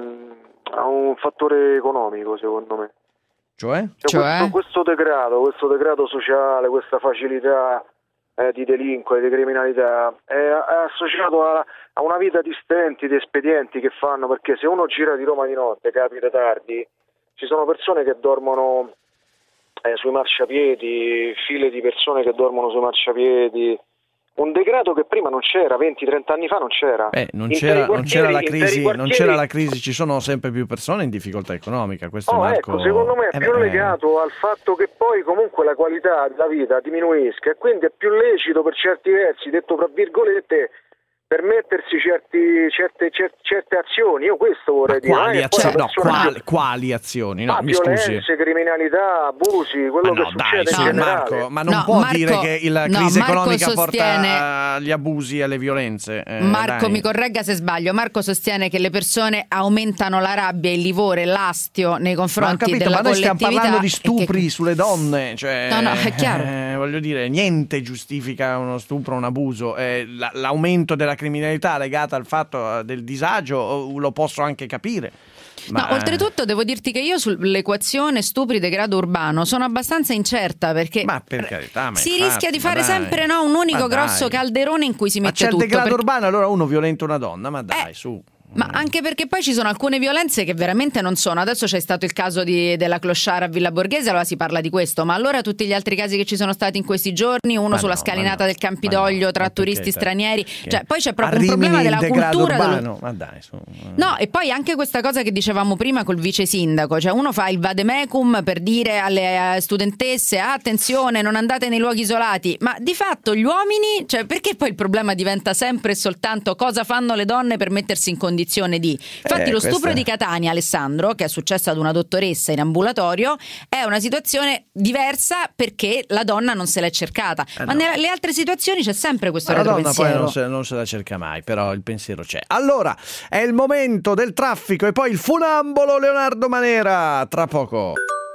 a un fattore economico, secondo me.
Cioè?
Cioè,
cioè?
Questo, questo degrado, questo degrado sociale, questa facilità eh, di delinquere, di criminalità è, è associato a, a una vita di stenti, di espedienti che fanno, perché se uno gira di Roma di notte, capita tardi, ci sono persone che dormono eh, sui marciapiedi, file di persone che dormono sui marciapiedi. Un degrado che prima non c'era, venti trenta anni fa non c'era.
Eh, non, c'era non c'era la crisi, non c'era la crisi, ci sono sempre più persone in difficoltà economica. Questo
oh,
Marco...
ecco, secondo me è
eh
più
beh,
legato al fatto che poi comunque la qualità della vita diminuisca, e quindi è più lecito per certi versi, detto tra virgolette, permettersi certi, certe, certe, certe azioni. Io questo vorrei dire.
Quali,
eh,
azioni? No, quali,
più...
quali azioni? No,
ah,
mi
violenze,
scusi.
criminalità, abusi, quello
ma no,
che succede
dai,
in
no,
generale.
Marco, ma non
no,
può
Marco,
dire che la
no,
crisi
Marco
economica
sostiene...
porta agli abusi e alle violenze. Eh,
Marco,
dai.
mi corregga se sbaglio. Marco sostiene che le persone aumentano la rabbia, il livore, l'astio nei confronti
ma capito,
della
ma noi stiamo
collettività.
parlando di stupri
che...
sulle donne, cioè,
no, no, è chiaro.
Eh, voglio dire, niente giustifica uno stupro, un abuso. Eh, la, l'aumento della criminalità legata al fatto del disagio lo posso anche capire. Ma...
No, oltretutto devo dirti che io sull'equazione stupri degrado urbano sono abbastanza incerta, perché
ma per carità, ma
si
infatti,
rischia di fare
dai,
sempre no, un unico grosso
dai.
calderone in cui si mette
ma c'è
tutto.
il degrado
perché...
urbano, allora uno violenta una donna, ma dai,
eh,
su.
Ma anche perché poi ci sono alcune violenze che veramente non sono. Adesso c'è stato il caso di, della clochard a Villa Borghese, allora si parla di questo, ma allora tutti gli altri casi che ci sono stati in questi giorni, uno ma sulla no, scalinata no, del Campidoglio no, tra turisti stranieri, cioè poi c'è proprio un problema della cultura
urbano, dello... ma dai, su.
No, e poi anche questa cosa che dicevamo prima col vice sindaco, cioè uno fa il vademecum per dire alle studentesse ah, attenzione, non andate nei luoghi isolati, ma di fatto gli uomini, cioè perché poi il problema diventa sempre e soltanto cosa fanno le donne per mettersi in condizione di... Infatti eh, lo stupro questa... di Catania, Alessandro, che è successo ad una dottoressa in ambulatorio, è una situazione diversa perché la donna non se l'è cercata, eh ma no. nelle altre situazioni c'è sempre questo
ma
retropensiero.
La donna poi non se, non se la cerca mai, però il pensiero c'è. Allora, è il momento del traffico e poi il funambolo Leonardo Manera, tra poco.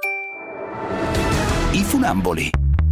I funamboli.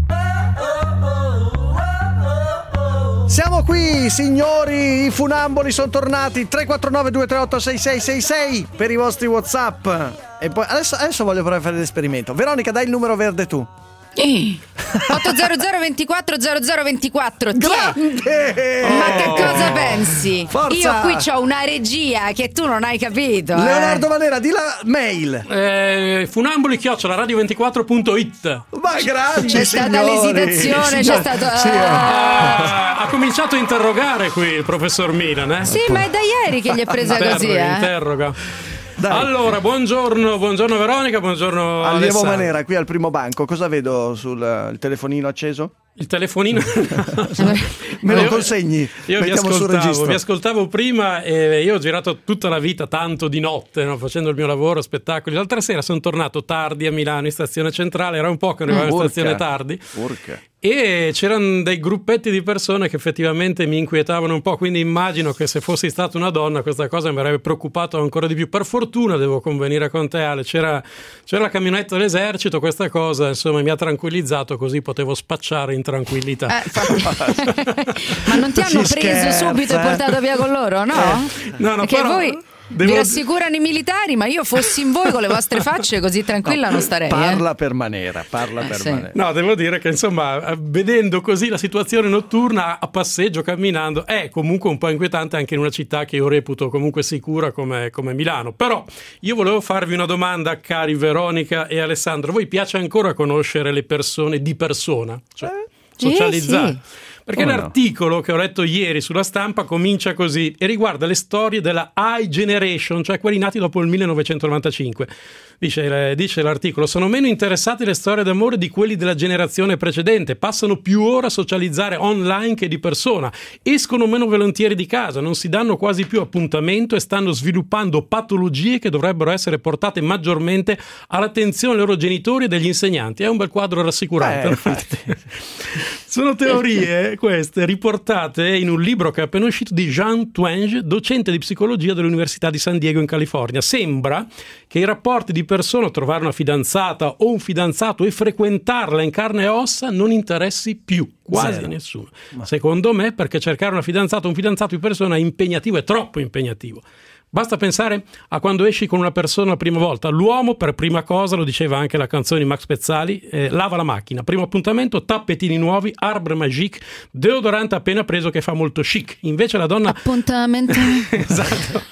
Siamo qui, signori, i funamboli sono tornati. Tre quattro nove due tre otto sei sei sei sei per i vostri WhatsApp. E poi adesso, adesso voglio provare a fare l'esperimento. Veronica, dai il numero verde tu.
otto zero zero ventiquattro zero zero ventiquattro.
Grande!
Ma che cosa pensi?
Forza!
Io qui c'ho una regia che tu non hai capito.
Leonardo
eh.
Manera, di la mail.
Eh, funamboli chiocciola radio ventiquattro punto it.
Ma grazie.
C'è stata
signori.
l'esitazione, c'è stato.
Sì,
Ah, ha cominciato a interrogare qui il professor Milan, eh?
Sì, ma è da ieri che gli è presa
Interroga,
così, eh?
interroga.
Dai.
Allora, buongiorno, buongiorno Veronica, buongiorno
Allievo
Alessandro.
Manera, qui al primo banco, cosa vedo sul il telefonino acceso?
Il telefonino
Me lo
Io-
consegni?
Io vi
Mettiamo sul
ascoltavo,
registro.
vi ascoltavo prima e io ho girato tutta la vita tanto di notte, no? Facendo il mio lavoro, spettacoli. L'altra sera sono tornato tardi a Milano in stazione centrale, era un po' che arrivavo in
Urca.
stazione tardi.
Urca.
E c'erano dei gruppetti di persone che effettivamente mi inquietavano un po', quindi immagino che se fossi stata una donna questa cosa mi avrebbe preoccupato ancora di più. Per fortuna, devo convenire con te, Ale, c'era, c'era la camionetta dell'esercito, questa cosa insomma mi ha tranquillizzato, così potevo spacciare in tranquillità.
Eh, infatti. Ma non ti hanno
Si
preso
scherza.
subito e portato via con loro, no?
Eh, no, no,
Perché
però
voi
devo-
vi rassicurano i militari, ma io fossi in voi con le vostre facce così tranquilla non starei.
Parla
eh.
per Manera, parla
Eh,
per
sì.
Manera.
No, devo dire che insomma, vedendo così la situazione notturna a passeggio, camminando, è comunque un po' inquietante anche in una città che io reputo comunque sicura come, come Milano. Però io volevo farvi una domanda, cari Veronica e Alessandro. Voi piace ancora conoscere le persone di persona? Cioè, socializzare?
sì.
Perché
Come no?
l'articolo che ho letto ieri sulla stampa comincia così e riguarda le storie della I Generation, cioè quelli nati dopo il millenovecentonovantacinque. Dice, dice l'articolo: sono meno interessati alle storie d'amore di quelli della generazione precedente, passano più ore a socializzare online che di persona, escono meno volentieri di casa, non si danno quasi più appuntamento e stanno sviluppando patologie che dovrebbero essere portate maggiormente all'attenzione dei loro genitori e degli insegnanti. È un bel quadro rassicurante.
Eh, infatti.
Sono teorie queste riportate in un libro che è appena uscito di Jean Twenge, docente di psicologia dell'Università di San Diego in California. Sembra che i rapporti di persona, trovare una fidanzata o un fidanzato e frequentarla in carne e ossa non interessi più quasi
Zero.
nessuno. Secondo me, perché cercare una fidanzata o un fidanzato di persona è impegnativo, è troppo impegnativo. Basta pensare a quando esci con una persona la prima volta. L'uomo, per prima cosa, lo diceva anche la canzone di Max Pezzali, eh, lava la macchina. Primo appuntamento, tappetini nuovi, Arbre Magique, deodorante appena preso che fa molto chic. Invece la donna...
Appuntamento.
Esatto.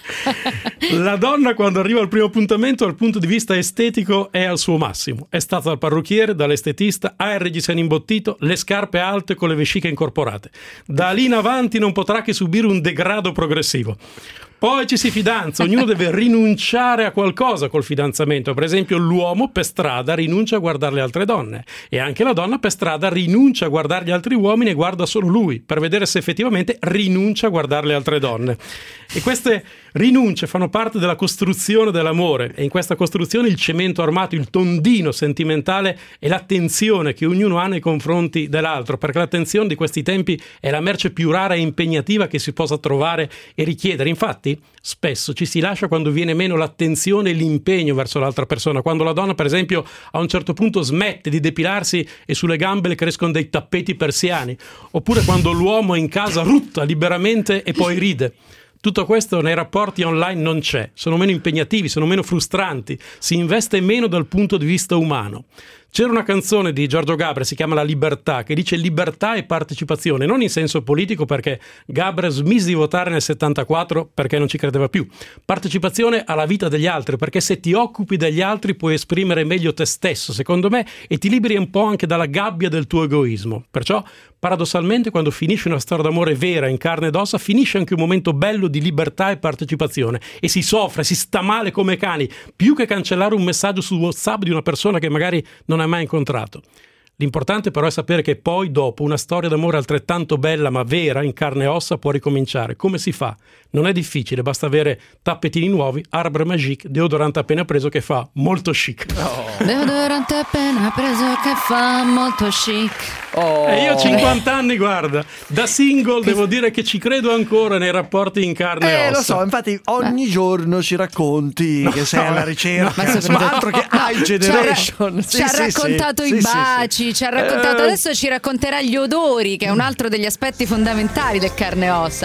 La donna quando arriva al primo appuntamento dal punto di vista estetico è al suo massimo. È stata dal parrucchiere, dall'estetista, ha il reggiseno imbottito, le scarpe alte con le vesciche incorporate. Da lì in avanti non potrà che subire un degrado progressivo. Poi ci si fidanza, ognuno deve rinunciare a qualcosa col fidanzamento. Per esempio l'uomo per strada rinuncia a guardare le altre donne e anche la donna per strada rinuncia a guardare gli altri uomini e guarda solo lui per vedere se effettivamente rinuncia a guardare le altre donne. E queste rinunce fanno parte della costruzione dell'amore e in questa costruzione il cemento armato, il tondino sentimentale è l'attenzione che ognuno ha nei confronti dell'altro, perché l'attenzione di questi tempi è la merce più rara e impegnativa che si possa trovare e richiedere. Infatti spesso ci si lascia quando viene meno l'attenzione e l'impegno verso l'altra persona, quando la donna per esempio a un certo punto smette di depilarsi e sulle gambe le crescono dei tappeti persiani, oppure quando l'uomo in casa rutta liberamente e poi ride. Tutto questo nei rapporti online non c'è, sono meno impegnativi, sono meno frustranti, si investe meno dal punto di vista umano. C'era una canzone di Giorgio Gaber, si chiama La Libertà, che dice libertà e partecipazione, non in senso politico perché Gaber smise di votare nel settantaquattro perché non ci credeva più. Partecipazione alla vita degli altri, perché se ti occupi degli altri puoi esprimere meglio te stesso, secondo me, e ti liberi un po' anche dalla gabbia del tuo egoismo. Perciò, paradossalmente, quando finisce una storia d'amore vera in carne ed ossa, finisce anche un momento bello di libertà e partecipazione e si soffre, si sta male come cani, più che cancellare un messaggio su WhatsApp di una persona che magari non hai mai incontrato. L'importante però è sapere che poi dopo una storia d'amore altrettanto bella ma vera in carne e ossa può ricominciare. Come si fa? Non è difficile, basta avere tappetini nuovi, Arbre Magique, deodorante appena preso che fa molto chic.
Oh.
Deodorante appena preso che fa molto chic.
Oh.
E io ho cinquanta anni, guarda, da single devo dire che ci credo ancora nei rapporti in carne e
Eh,
ossa.
lo so, infatti ogni giorno ci racconti che sei alla ricerca,
Ma
insomma, altro che I Generation.
Ci ha,
Sì,
ci ha
sì,
raccontato
sì,
i
sì,
baci,
sì.
ci ha raccontato,
Eh.
adesso ci racconterà gli odori, che è un altro degli aspetti fondamentali del carne e ossa.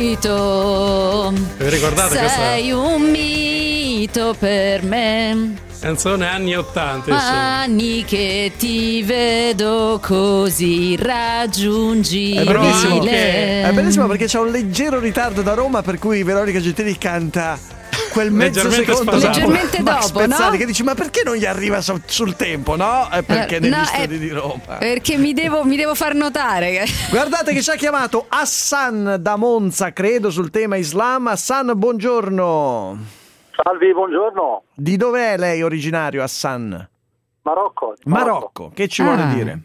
Ito,
Vi ricordate questa?
sei un mito per me.
Canzone anni ottanta, insomma.
Anni che ti vedo così raggiungibile.
È bellissimo, è bellissimo perché c'è un leggero ritardo da Roma, per cui Veronica Gentili canta quel mezzo
leggermente
secondo
spasato.
Leggermente
Max
dopo,
Pezzali,
no?
che dici ma perché non gli arriva so- sul tempo, no? È perché
Eh,
negli
no,
studi
è-
di Roma.
Perché mi devo, mi devo far notare che...
Guardate che ci ha chiamato Hassan da Monza, credo, sul tema Islam. Hassan, buongiorno.
Salvi, buongiorno.
Di dov'è lei originario, Hassan?
Marocco.
Marocco. Marocco. Che ci
Ah.
vuole dire?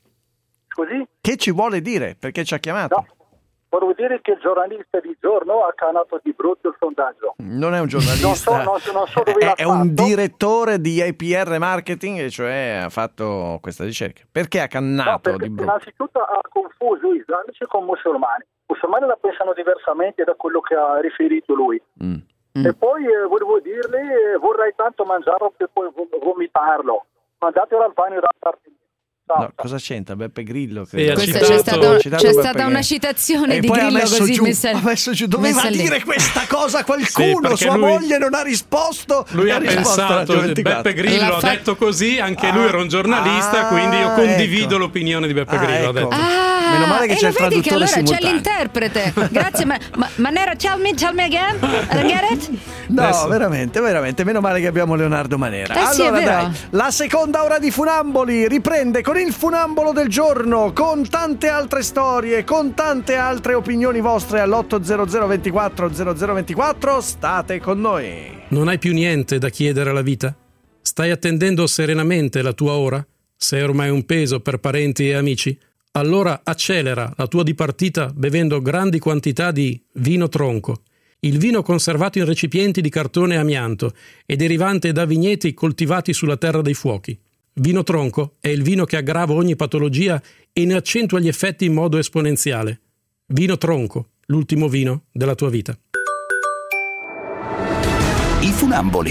Scusi?
Che ci vuole dire? Perché ci ha chiamato?
No. Volevo dire che il giornalista di giorno ha canato di brutto il sondaggio.
Non è un giornalista,
Non so, non so, non so dove
è,
l'ha
è un
fatto.
direttore di A P R Marketing, e cioè ha fatto questa ricerca. Perché ha
No,
cannato
perché
di brutto?
innanzitutto ha confuso islamici con musulmani. I musulmani la pensano diversamente da quello che ha riferito lui.
Mm.
E poi eh, volevo dirle, eh, vorrei tanto mangiarlo per poi vom- vomitarlo. Mandatelo al bagno da parte mia. Ciao.
No, cosa c'entra? Beppe Grillo?
Sì, ha
Questa
citato-
c'è, stato-
ha citato
c'è
Beppe
stata
Grillo.
una citazione
E
di
poi ha
Grillo
messo
così
giù,
messa,
ha messo giù. Doveva
messa lì.
dire questa cosa a
Sì,
qualcuno,
perché
sua
lui-
moglie non ha risposto.
Lui
e
ha
risposto alla
pensato,
ventiquattro.
Beppe Grillo
L'ha
ha
fa-
detto così, anche lui
Ah,
era un giornalista,
ah,
quindi io condivido
ecco.
l'opinione di Beppe
Ah,
Grillo. ha
ecco.
detto.
Ah,
Meno male che
e
c'è
lo
il
vedi che
traduttore
allora c'è
simultaneo.
l'interprete. Grazie, ma, ma, ma Nero, tell me, tell me again. Uh, get it?
No,
Adesso-
veramente, veramente. Meno male che abbiamo Leonardo Manera.
Eh sì, è
allora,
vero.
dai, la seconda ora di Funamboli riprende con il Funambolo del giorno, con tante altre storie, con tante altre opinioni vostre all'otto zero zero ventiquattro zero zero ventiquattro. State con noi.
Non hai più niente da chiedere alla vita? Stai attendendo serenamente la tua ora? Sei ormai un peso per parenti e amici? Allora accelera la tua dipartita bevendo grandi quantità di vino tronco. Il vino conservato in recipienti di cartone e amianto e derivante da vigneti coltivati sulla terra dei fuochi. Vino tronco è il vino che aggrava ogni patologia e ne accentua gli effetti in modo esponenziale. Vino tronco, l'ultimo vino della tua vita.
I Funamboli.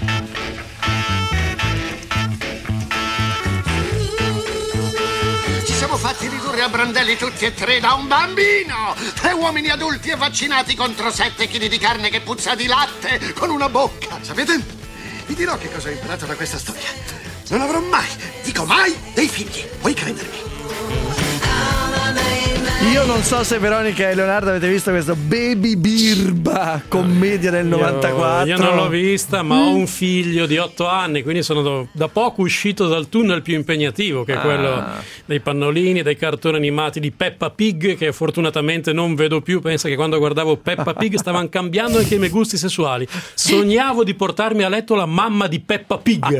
Ci siamo fatti ridurre a brandelli tutti e tre da un bambino! Tre uomini adulti e vaccinati contro sette chili di carne che puzza di latte con una bocca! Sapete? Vi dirò che cosa ho imparato da questa storia. Non avrò mai, dico mai, dei figli. Puoi credermi?
Io non so se Veronica e Leonardo avete visto questo Baby Birba, commedia del novantaquattro.
Io, io non l'ho vista, ma ho un figlio di otto anni, quindi sono da, da poco uscito dal tunnel più impegnativo, che è
Ah.
quello dei pannolini, dei cartoni animati di Peppa Pig, che fortunatamente non vedo più. Pensa che quando guardavo Peppa Pig stavano cambiando anche i miei gusti sessuali. Sognavo di portarmi a letto la mamma di Peppa Pig.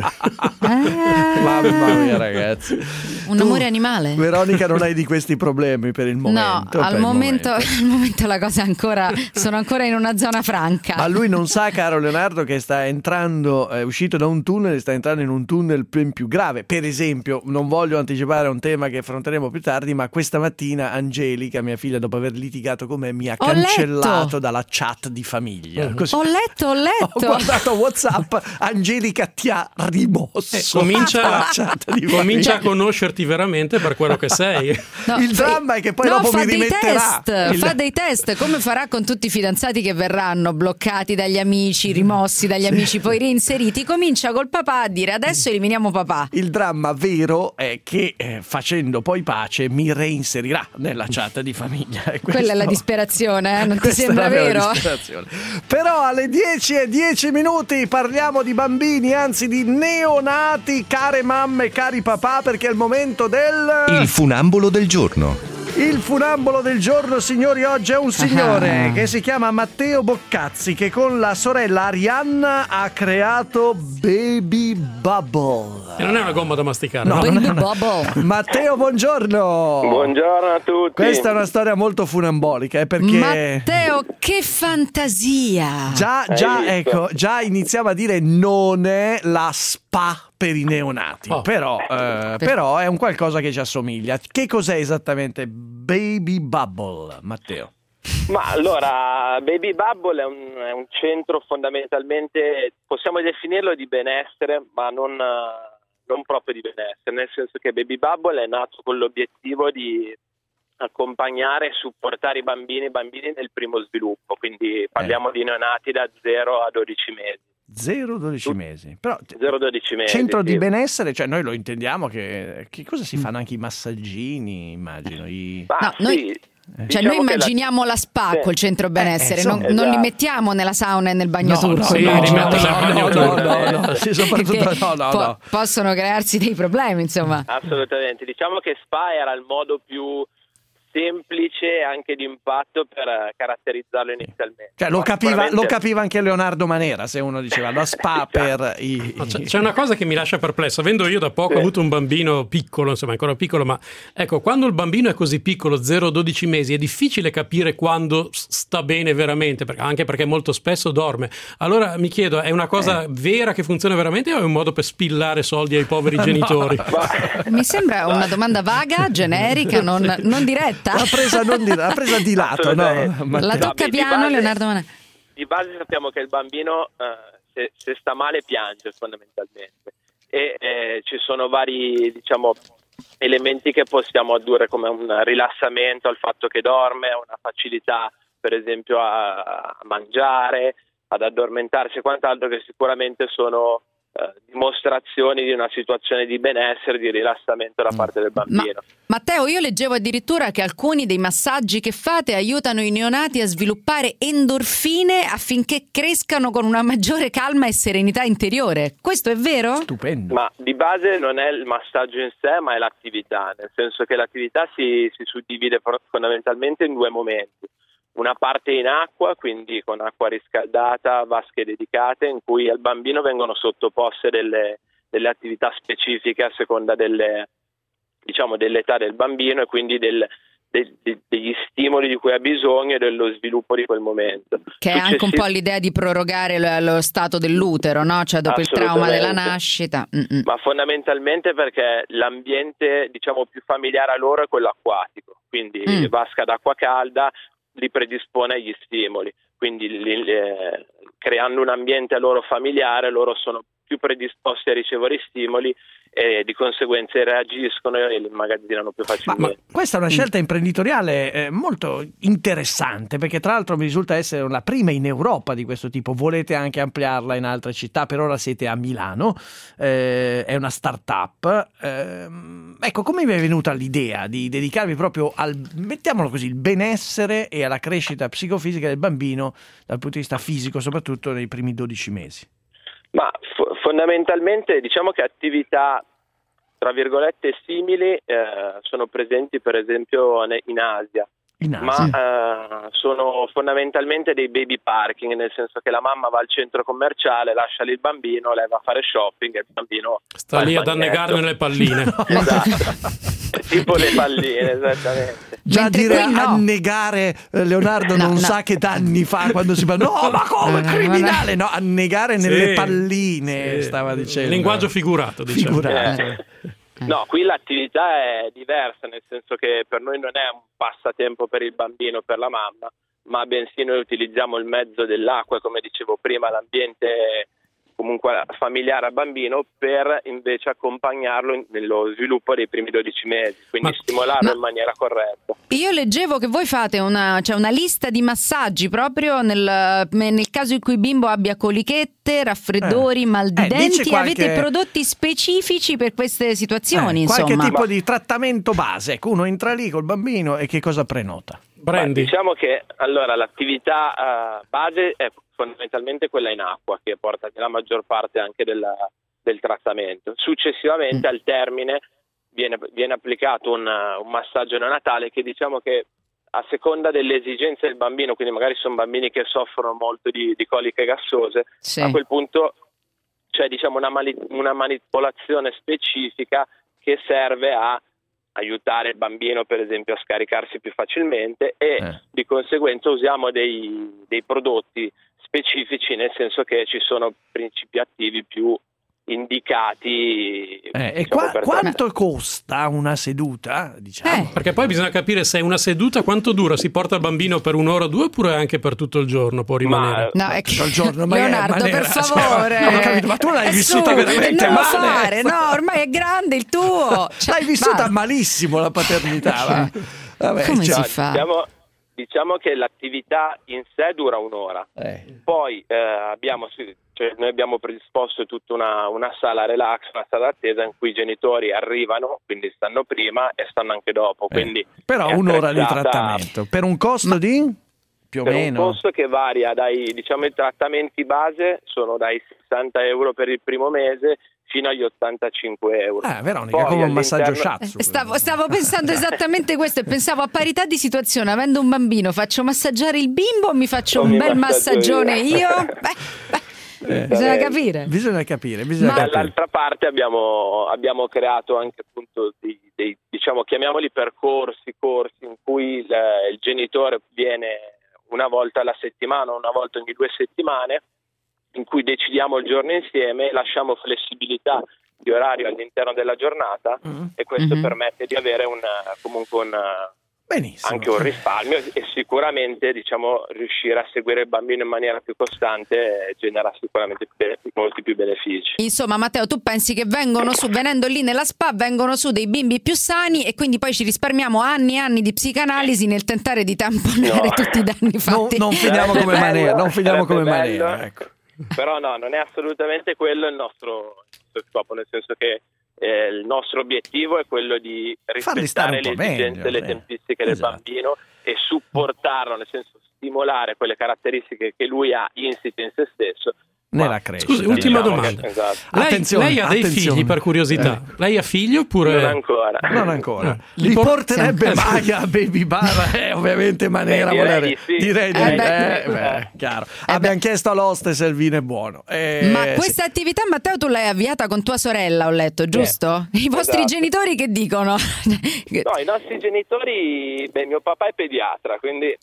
Mamma mia, ragazzi.
Un amore animale.
Veronica, non hai di questi problemi per il momento.
No,
per
al
il
momento, al momento la cosa è ancora. Sono ancora in una zona franca.
Ma lui non sa, caro Leonardo, che sta entrando, è uscito da un tunnel e sta entrando in un tunnel più, più grave. Per esempio, non voglio anticipare un tema che affronteremo più tardi, ma questa mattina Angelica, mia figlia, dopo aver litigato con me, mi ha
Ho
cancellato
letto.
dalla chat di famiglia. Così.
Ho letto, ho letto.
Ho guardato WhatsApp, Angelica ti ha rimosso.
Eh, comincia,
dalla chat di
comincia a
famiglia.
conoscerti veramente per quello che sei.
No,
Il dramma è che poi
no,
dopo
fa
mi
dei
rimetterà.
test,
Il-
fa dei test, come farà con tutti i fidanzati che verranno bloccati dagli amici, rimossi dagli amici, poi reinseriti. Comincia col papà a dire adesso eliminiamo papà.
Il dramma vero è che eh, facendo poi pace mi reinserirà nella chat di famiglia. E
Quella è la
questo-
disperazione, eh? Non ti
Questa è
sembra
la vera
vero?
disperazione. Però alle dieci e dieci minuti parliamo di bambini, anzi di neonati, care mamme, cari papà, perché è il momento del...
Il funambolo del giorno.
Il funambolo del giorno, signori, oggi è un signore
Ah.
che si chiama Matteo Boccazzi, che con la sorella Arianna ha creato Baby Bubble.
E non è una gomma da masticare,
No,
no?
non è
Baby
una-
Bubble.
Matteo, buongiorno.
Buongiorno a tutti.
Questa è una storia molto funambolica, eh, perché
Matteo, che fantasia!
già,
Hai
già,
visto?
ecco, già iniziamo a dire non è la spa per i neonati,
Oh.
però, eh, però è un qualcosa che ci assomiglia. Che cos'è esattamente Baby Bubble, Matteo?
Ma allora, Baby Bubble è un, è un centro fondamentalmente, possiamo definirlo di benessere, ma non, eh, non proprio di benessere, nel senso che Baby Bubble è nato con l'obiettivo di accompagnare e supportare i bambini, i bambini nel primo sviluppo, quindi parliamo di neonati da zero a dodici mesi.
zero dodici mesi. Però
zero dodici mesi.
Centro
sì.
di benessere, cioè noi lo intendiamo che, che cosa si fanno anche i massagini, immagino. I...
Ma
No,
sì,
noi-
Eh.
Cioè
diciamo
noi
che la-
immaginiamo la spa
Sì.
col centro benessere,
Eh,
non,
insomma,
non li
esatto.
mettiamo nella sauna e nel bagno
No,
turco.
no,
Sì,
no,
rimettono
no,
nel bagno
no,
turco.
no, no, no, sì, soprattutto
Perché
no, no,
po-
no.
possono crearsi dei problemi, insomma.
Assolutamente, diciamo che spa era il modo più semplice e anche di impatto per eh, caratterizzarlo inizialmente.
Cioè lo
Ma
capiva,
sicuramente-
lo capiva anche Leonardo Manera se uno diceva la spa per i...
No, c'è, c'è una cosa che mi lascia perplesso, avendo io da poco
Sì.
avuto un bambino piccolo, insomma ancora piccolo, ma ecco, quando il bambino è così piccolo, zero dodici mesi, è difficile capire quando s- sta bene veramente, perché- anche perché molto spesso dorme. Allora mi chiedo, è una cosa vera che funziona veramente o è un modo per spillare soldi ai poveri genitori?
Mi sembra una domanda vaga, generica, non, non diretta.
L'ha presa, non di, l'ha presa di lato, no?
Assolutamente.
Ma-
La tocca
Vabbè, di
piano,
base-
Leonardo Manera.
Di base sappiamo che il bambino eh, se, se sta male piange fondamentalmente e eh, ci sono vari diciamo elementi che possiamo addurre come un rilassamento al fatto che dorme, una facilità per esempio a, a mangiare, ad addormentarsi e quant'altro, che sicuramente sono eh, dimostrazioni di una situazione di benessere, di rilassamento da parte del
Ma,
bambino.
Matteo, io leggevo addirittura che alcuni dei massaggi che fate aiutano i neonati a sviluppare endorfine affinché crescano con una maggiore calma e serenità interiore. Questo è vero?
Stupendo.
Ma di base non è il massaggio in sé, ma è l'attività, nel senso che l'attività si, si suddivide fo- fondamentalmente in due momenti. Una parte in acqua, quindi con acqua riscaldata, vasche dedicate, in cui al bambino vengono sottoposte delle, delle attività specifiche a seconda delle, diciamo, dell'età del bambino e quindi del, de- de- degli stimoli di cui ha bisogno e dello sviluppo di quel momento.
Che è anche un
Successi-
po' l'idea di prorogare lo, lo stato dell'utero, no? Cioè dopo il trauma della
Assolutamente.
nascita. Mm-mm.
Ma fondamentalmente perché l'ambiente, diciamo, più familiare a loro è quello acquatico, quindi
Mm.
vasca d'acqua calda li predispone agli stimoli, quindi li- eh, creando un ambiente a loro familiare, loro sono più predisposti a ricevere stimoli e di conseguenza reagiscono e li immagazzinano più
Ma,
facilmente.
ma questa è una scelta imprenditoriale eh, molto interessante, perché tra l'altro mi risulta essere la prima in Europa di questo tipo. Volete anche ampliarla in altre città, per ora siete a Milano, eh, è una start-up. Ehm, ecco, come vi è venuta l'idea di dedicarvi proprio al, mettiamolo così, il benessere e alla crescita psicofisica del bambino dal punto di vista fisico, soprattutto nei primi dodici mesi?
Ma fo- fondamentalmente diciamo che attività tra virgolette simili eh, sono presenti per esempio ne- in Asia,
In
ma
Asia.
eh, sono fondamentalmente dei baby parking, nel senso che la mamma va al centro commerciale, lascia lì il bambino, lei va a fare shopping e il bambino
Sta
fa il
lì ad
bagnetto.
annegarne le palline.
Esatto. Tipo le palline, esattamente.
Già
Mentre
dire
qui no.
annegare, eh, Leonardo
No,
non
no.
sa che danni fa quando si parla, no ma come
No, no,
criminale, no, annegare nelle
Sì,
palline,
sì.
stava dicendo.
Linguaggio figurato, diciamo.
Figurato.
Eh. No, qui l'attività è diversa, nel senso che per noi non è un passatempo per il bambino o per la mamma, ma bensì noi utilizziamo il mezzo dell'acqua, come dicevo prima, l'ambiente comunque familiare al bambino, per invece accompagnarlo in- nello sviluppo dei primi dodici mesi, quindi
Ma-
stimolarlo
ma-
in maniera corretta.
Io leggevo che voi fate una, cioè una lista di massaggi proprio nel, nel caso in cui il bimbo abbia colichette, raffreddori,
Eh.
mal di
Eh, dice
denti.
qualche-
Avete prodotti specifici per queste situazioni,
Eh, qualche
insomma.
tipo di trattamento base, ecco, uno entra lì col bambino e che cosa prenota?
Ma
Brandy.
diciamo che allora l'attività eh, base è fondamentalmente quella in acqua, che porta la maggior parte anche della- del trattamento. Successivamente
Mm.
al termine viene, viene applicato un, un massaggio neonatale che diciamo che a seconda delle esigenze del bambino, quindi magari sono bambini che soffrono molto di, di coliche gassose,
Sì.
a quel punto c'è diciamo una, mani- una manipolazione specifica che serve a aiutare il bambino per esempio a scaricarsi più facilmente e
Eh.
di conseguenza usiamo dei, dei prodotti specifici, nel senso che ci sono principi attivi più indicati.
Eh, e
diciamo,
qua-
per
quanto costa una seduta, diciamo?
Eh.
Perché poi bisogna capire se è una seduta quanto dura, si porta il bambino per un'ora o due oppure anche per tutto il giorno può rimanere.
No, è che-
Tutto il giorno, ma-
Leonardo,
Manera,
per
cioè,
favore.
non ho capito, ma tu l'hai
Eh,
vissuta
su,
veramente
non lo
male.
fare, no, ormai è grande il tuo. Cioè,
L'hai vissuta
basta.
malissimo la paternità, va. Vabbè,
Come
cioè,
si fa?
Diciamo, Diciamo che l'attività in sé dura un'ora,
eh.
poi eh, abbiamo, cioè, noi abbiamo predisposto tutta una, una sala relax, una sala d'attesa in cui i genitori arrivano, quindi stanno prima e stanno anche dopo.
Eh.
Quindi
Però un'ora di trattamento, per un costo Ma... di? Più o
per
meno.
un costo che varia dai, diciamo, i trattamenti base sono dai sessanta euro per il primo mese fino agli ottantacinque euro.
Ah, Veronica, poi, come un massaggio shiatsu.
Stavo, stavo pensando esattamente questo e pensavo a parità di situazione, avendo un bambino, faccio massaggiare il bimbo o mi faccio o un bel massaggione io? io? Beh, beh, eh, bisogna capire.
Bisogna capire. Bisogna
Ma
capire.
Dall'altra parte abbiamo, abbiamo creato anche appunto dei, dei, diciamo, chiamiamoli percorsi, corsi in cui il, il genitore viene una volta alla settimana, una volta ogni due settimane, in cui decidiamo il giorno insieme, lasciamo flessibilità di orario all'interno della giornata mm. e questo mm-hmm. permette di avere una, comunque una, anche un risparmio e sicuramente, diciamo, riuscire a seguire il bambino in maniera più costante genera sicuramente be- molti più benefici.
Insomma, Matteo, tu pensi che vengono su, venendo lì nella spa, vengono su dei bimbi più sani e quindi poi ci risparmiamo anni e anni di psicanalisi nel tentare di tamponare no. tutti i danni fatti.
No, non finiamo come Manera, non finiamo come Manera, ecco.
Però no, non è assolutamente quello il nostro, il nostro scopo, nel senso che eh, il nostro obiettivo è quello di rispettare le esigenze e le tempistiche esatto. del bambino e supportarlo, nel senso stimolare quelle caratteristiche che lui ha insite in se stesso.
Nella crescita.
Scusi, ultima
diciamo
domanda.
Che, esatto.
lei,
attenzione,
lei ha dei
attenzione.
figli, per curiosità? Eh. Lei ha figli oppure?
Non ancora.
Non ancora.
No.
Li, Li porterebbe mai a Baby Bar? Eh, ovviamente Manera
Beh, direi
volere.
di sì.
Direi di
eh,
eh, beh, chiaro. Eh, Abbiamo beh. chiesto all'ostess se il vino è buono. Eh,
Ma questa sì. attività, Matteo, tu l'hai avviata con tua sorella, ho letto, giusto? Eh. I vostri
esatto.
genitori che dicono?
No, i nostri genitori, beh, mio papà è pediatra, quindi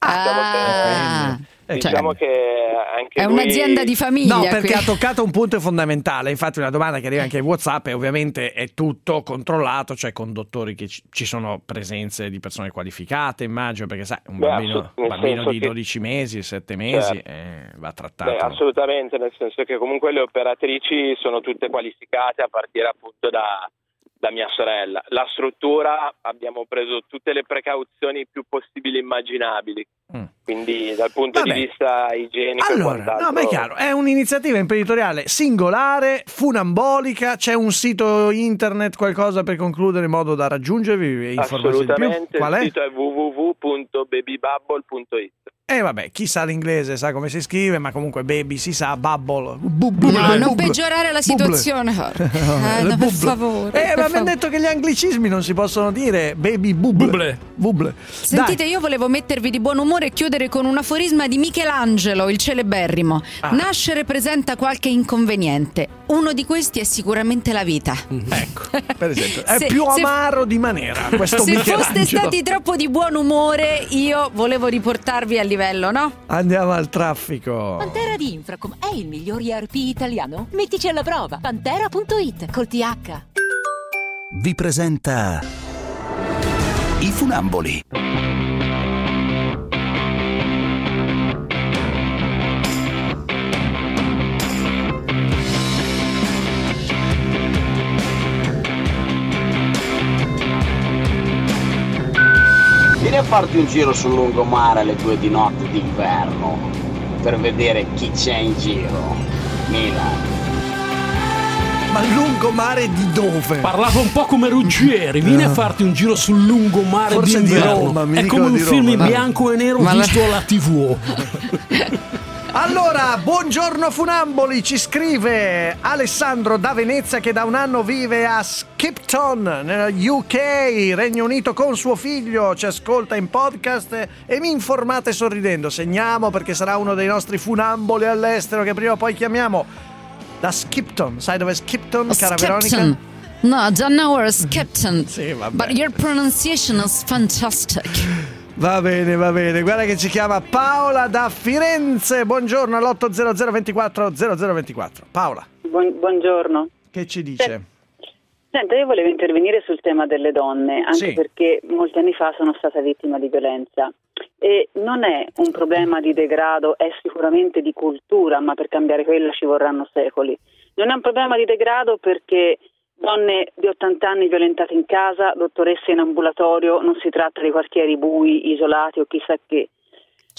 ah.
diciamo che... Diciamo
cioè,
che anche
è
lui...
un'azienda di famiglia.
No, perché
qui.
ha toccato un punto fondamentale. Infatti una domanda che arriva anche in WhatsApp e ovviamente è tutto controllato, cioè con dottori che ci, ci sono presenze di persone qualificate, immagino, perché sai, un
Beh,
bambino, un bambino di
che...
dodici mesi, sette mesi
certo.
eh, va trattato.
Beh, assolutamente, nel senso che comunque le operatrici sono tutte qualificate a partire appunto da da mia sorella. La struttura abbiamo preso tutte le precauzioni più possibili immaginabili, mm. quindi dal punto
Vabbè.
di vista igienico
allora,
e quant'altro.
No, ma è chiaro, è un'iniziativa imprenditoriale singolare, funambolica, c'è un sito internet, qualcosa per concludere in modo da raggiungervi?
Assolutamente,
Qual è?
Il sito è w w w punto baby bubble punto it.
E eh vabbè, chi sa l'inglese sa come si scrive, ma comunque baby si sa, bubble.
Bubble, no, non bubble, peggiorare la situazione. Eh, no, per favore.
Eh,
per
ma abbiamo detto che gli anglicismi non si possono dire, baby bubble.
Bubble.
bubble.
Sentite, Dai. Io volevo mettervi di buon umore e chiudere con un aforisma di Michelangelo, il celeberrimo. Ah. Nascere presenta qualche inconveniente. Uno di questi è sicuramente la vita.
Ecco, per esempio, è
se,
più
se,
amaro di Manera questo
se
Michelangelo.
Se foste stati troppo di buon umore, io volevo riportarvi a livello, no?
Andiamo al traffico.
Pantera di Infracom è il miglior E R P italiano? Mettici alla prova. Pantera punto it col T H.
Vi presenta I Funamboli.
Vieni a farti un giro sul lungomare alle due di notte d'inverno per vedere chi c'è in giro. Milan.
Ma lungomare di dove?
Parlava un po' come Ruggieri. Vieni a farti un giro sul lungomare
Forse
d'inverno.
di Roma, mi
è come un
di
film
Roma,
in
no?
bianco e nero
Ma
visto
la...
alla tivù.
Allora, buongiorno Funamboli, ci scrive Alessandro da Venezia che da un anno vive a Skipton, nel U K, Regno Unito, con suo figlio, ci ascolta in podcast e mi informate sorridendo. Segniamo perché sarà uno dei nostri funamboli all'estero che prima o poi chiamiamo da Skipton. Sai dove è Skipton, cara
Skipton.
Veronica?
No, I don't know where Skipton.
Sì, vabbè.
But your pronunciation is fantastic.
Va bene, va bene. Guarda che ci chiama Paola da Firenze. Buongiorno all'otto zero zero ventiquattro zero zero ventiquattro. Paola.
Buon, buongiorno.
Che ci dice?
Senta, io volevo intervenire sul tema delle donne, anche
sì.
perché molti anni fa sono stata vittima di violenza. E non è un problema di degrado, è sicuramente di cultura, ma per cambiare quella ci vorranno secoli. Non è un problema di degrado perché donne di ottanta anni violentate in casa, dottoresse in ambulatorio, non si tratta di quartieri bui, isolati o chissà che.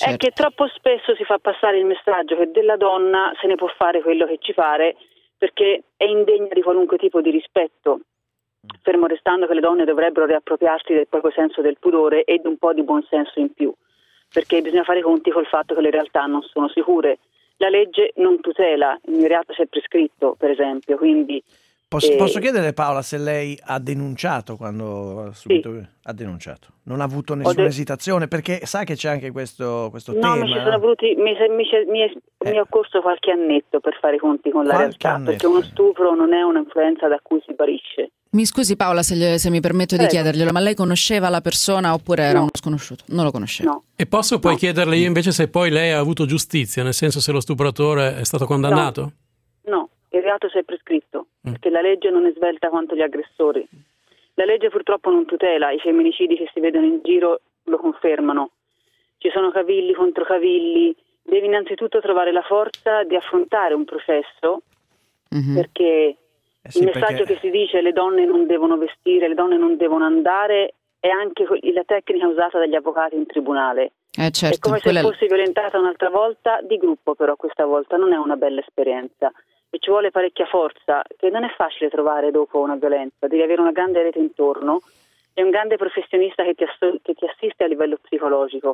Certo. È che troppo spesso si fa passare il messaggio che della donna se ne può fare quello che ci pare perché è indegna di qualunque tipo di rispetto, fermo restando che le donne dovrebbero riappropriarsi del proprio senso del pudore e di un po' di buonsenso in più, perché bisogna fare i conti col fatto che le realtà non sono sicure. La legge non tutela, il mio reato c'è prescritto, per esempio, quindi...
Posso,
eh,
posso chiedere, Paola, se lei ha denunciato quando ha subito
sì.
ha denunciato? Non ha avuto nessuna
de-
esitazione, perché sa che c'è anche questo, questo
no,
tema.
mi ci sono voluti, mi, mi, mi, è, eh. mi è occorso qualche annetto per fare i conti con la
qualche
realtà,
annetto.
Perché uno stupro non è un'influenza da cui si guarisce.
Mi scusi Paola se, gli, se mi permetto
Prego.
di chiederglielo, ma lei conosceva la persona oppure era
No.
uno sconosciuto? Non lo conosceva.
No.
E posso poi
No.
chiederle io invece se poi lei ha avuto giustizia, nel senso se lo stupratore è stato condannato?
No, no, il reato c'è prescritto, mm. perché la legge non è svelta quanto gli aggressori. La legge purtroppo non tutela, i femminicidi che si vedono in giro lo confermano. Ci sono cavilli contro cavilli, devi innanzitutto trovare la forza di affrontare un processo, mm-hmm. perché
eh sì,
il messaggio
perché...
che si dice le donne non devono vestire, le donne non devono andare, è anche la tecnica usata dagli avvocati in tribunale.
Eh certo,
è come se
quella...
fossi violentata un'altra volta, di gruppo però questa volta, non è una bella esperienza. E ci vuole parecchia forza, che non è facile trovare dopo una violenza, devi avere una grande rete intorno e un grande professionista che ti, ass- che ti assiste a livello psicologico.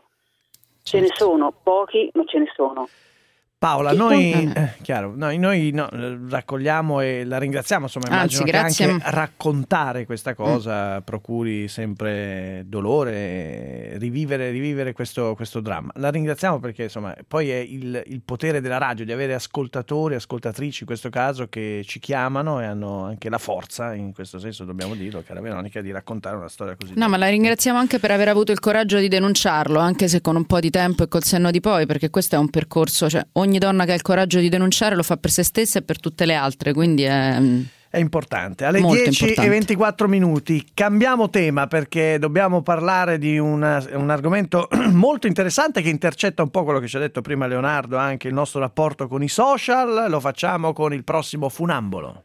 Ce
certo.
ne sono, pochi, ma ce ne sono.
Paola, noi, eh, chiaro, noi, noi no, raccogliamo e la ringraziamo, insomma immagino
Anzi,
che
grazie.
anche raccontare questa cosa mm. procuri sempre dolore, rivivere, rivivere questo, questo dramma. La ringraziamo perché insomma poi è il, il potere della radio di avere ascoltatori, ascoltatrici in questo caso che ci chiamano e hanno anche la forza, in questo senso dobbiamo dirlo, cara Veronica, di raccontare una storia così.
No, ma la ringraziamo anche per aver avuto il coraggio di denunciarlo, anche se con un po' di tempo e col senno di poi, perché questo è un percorso, cioè ogni donna che ha il coraggio di denunciare lo fa per se stessa e per tutte le altre, quindi è,
è importante. Alle
molto
dieci
importante.
e ventiquattro minuti cambiamo tema perché dobbiamo parlare di una, un argomento molto interessante che intercetta un po' quello che ci ha detto prima Leonardo, anche il nostro rapporto con i social. Lo facciamo con il prossimo Funambolo.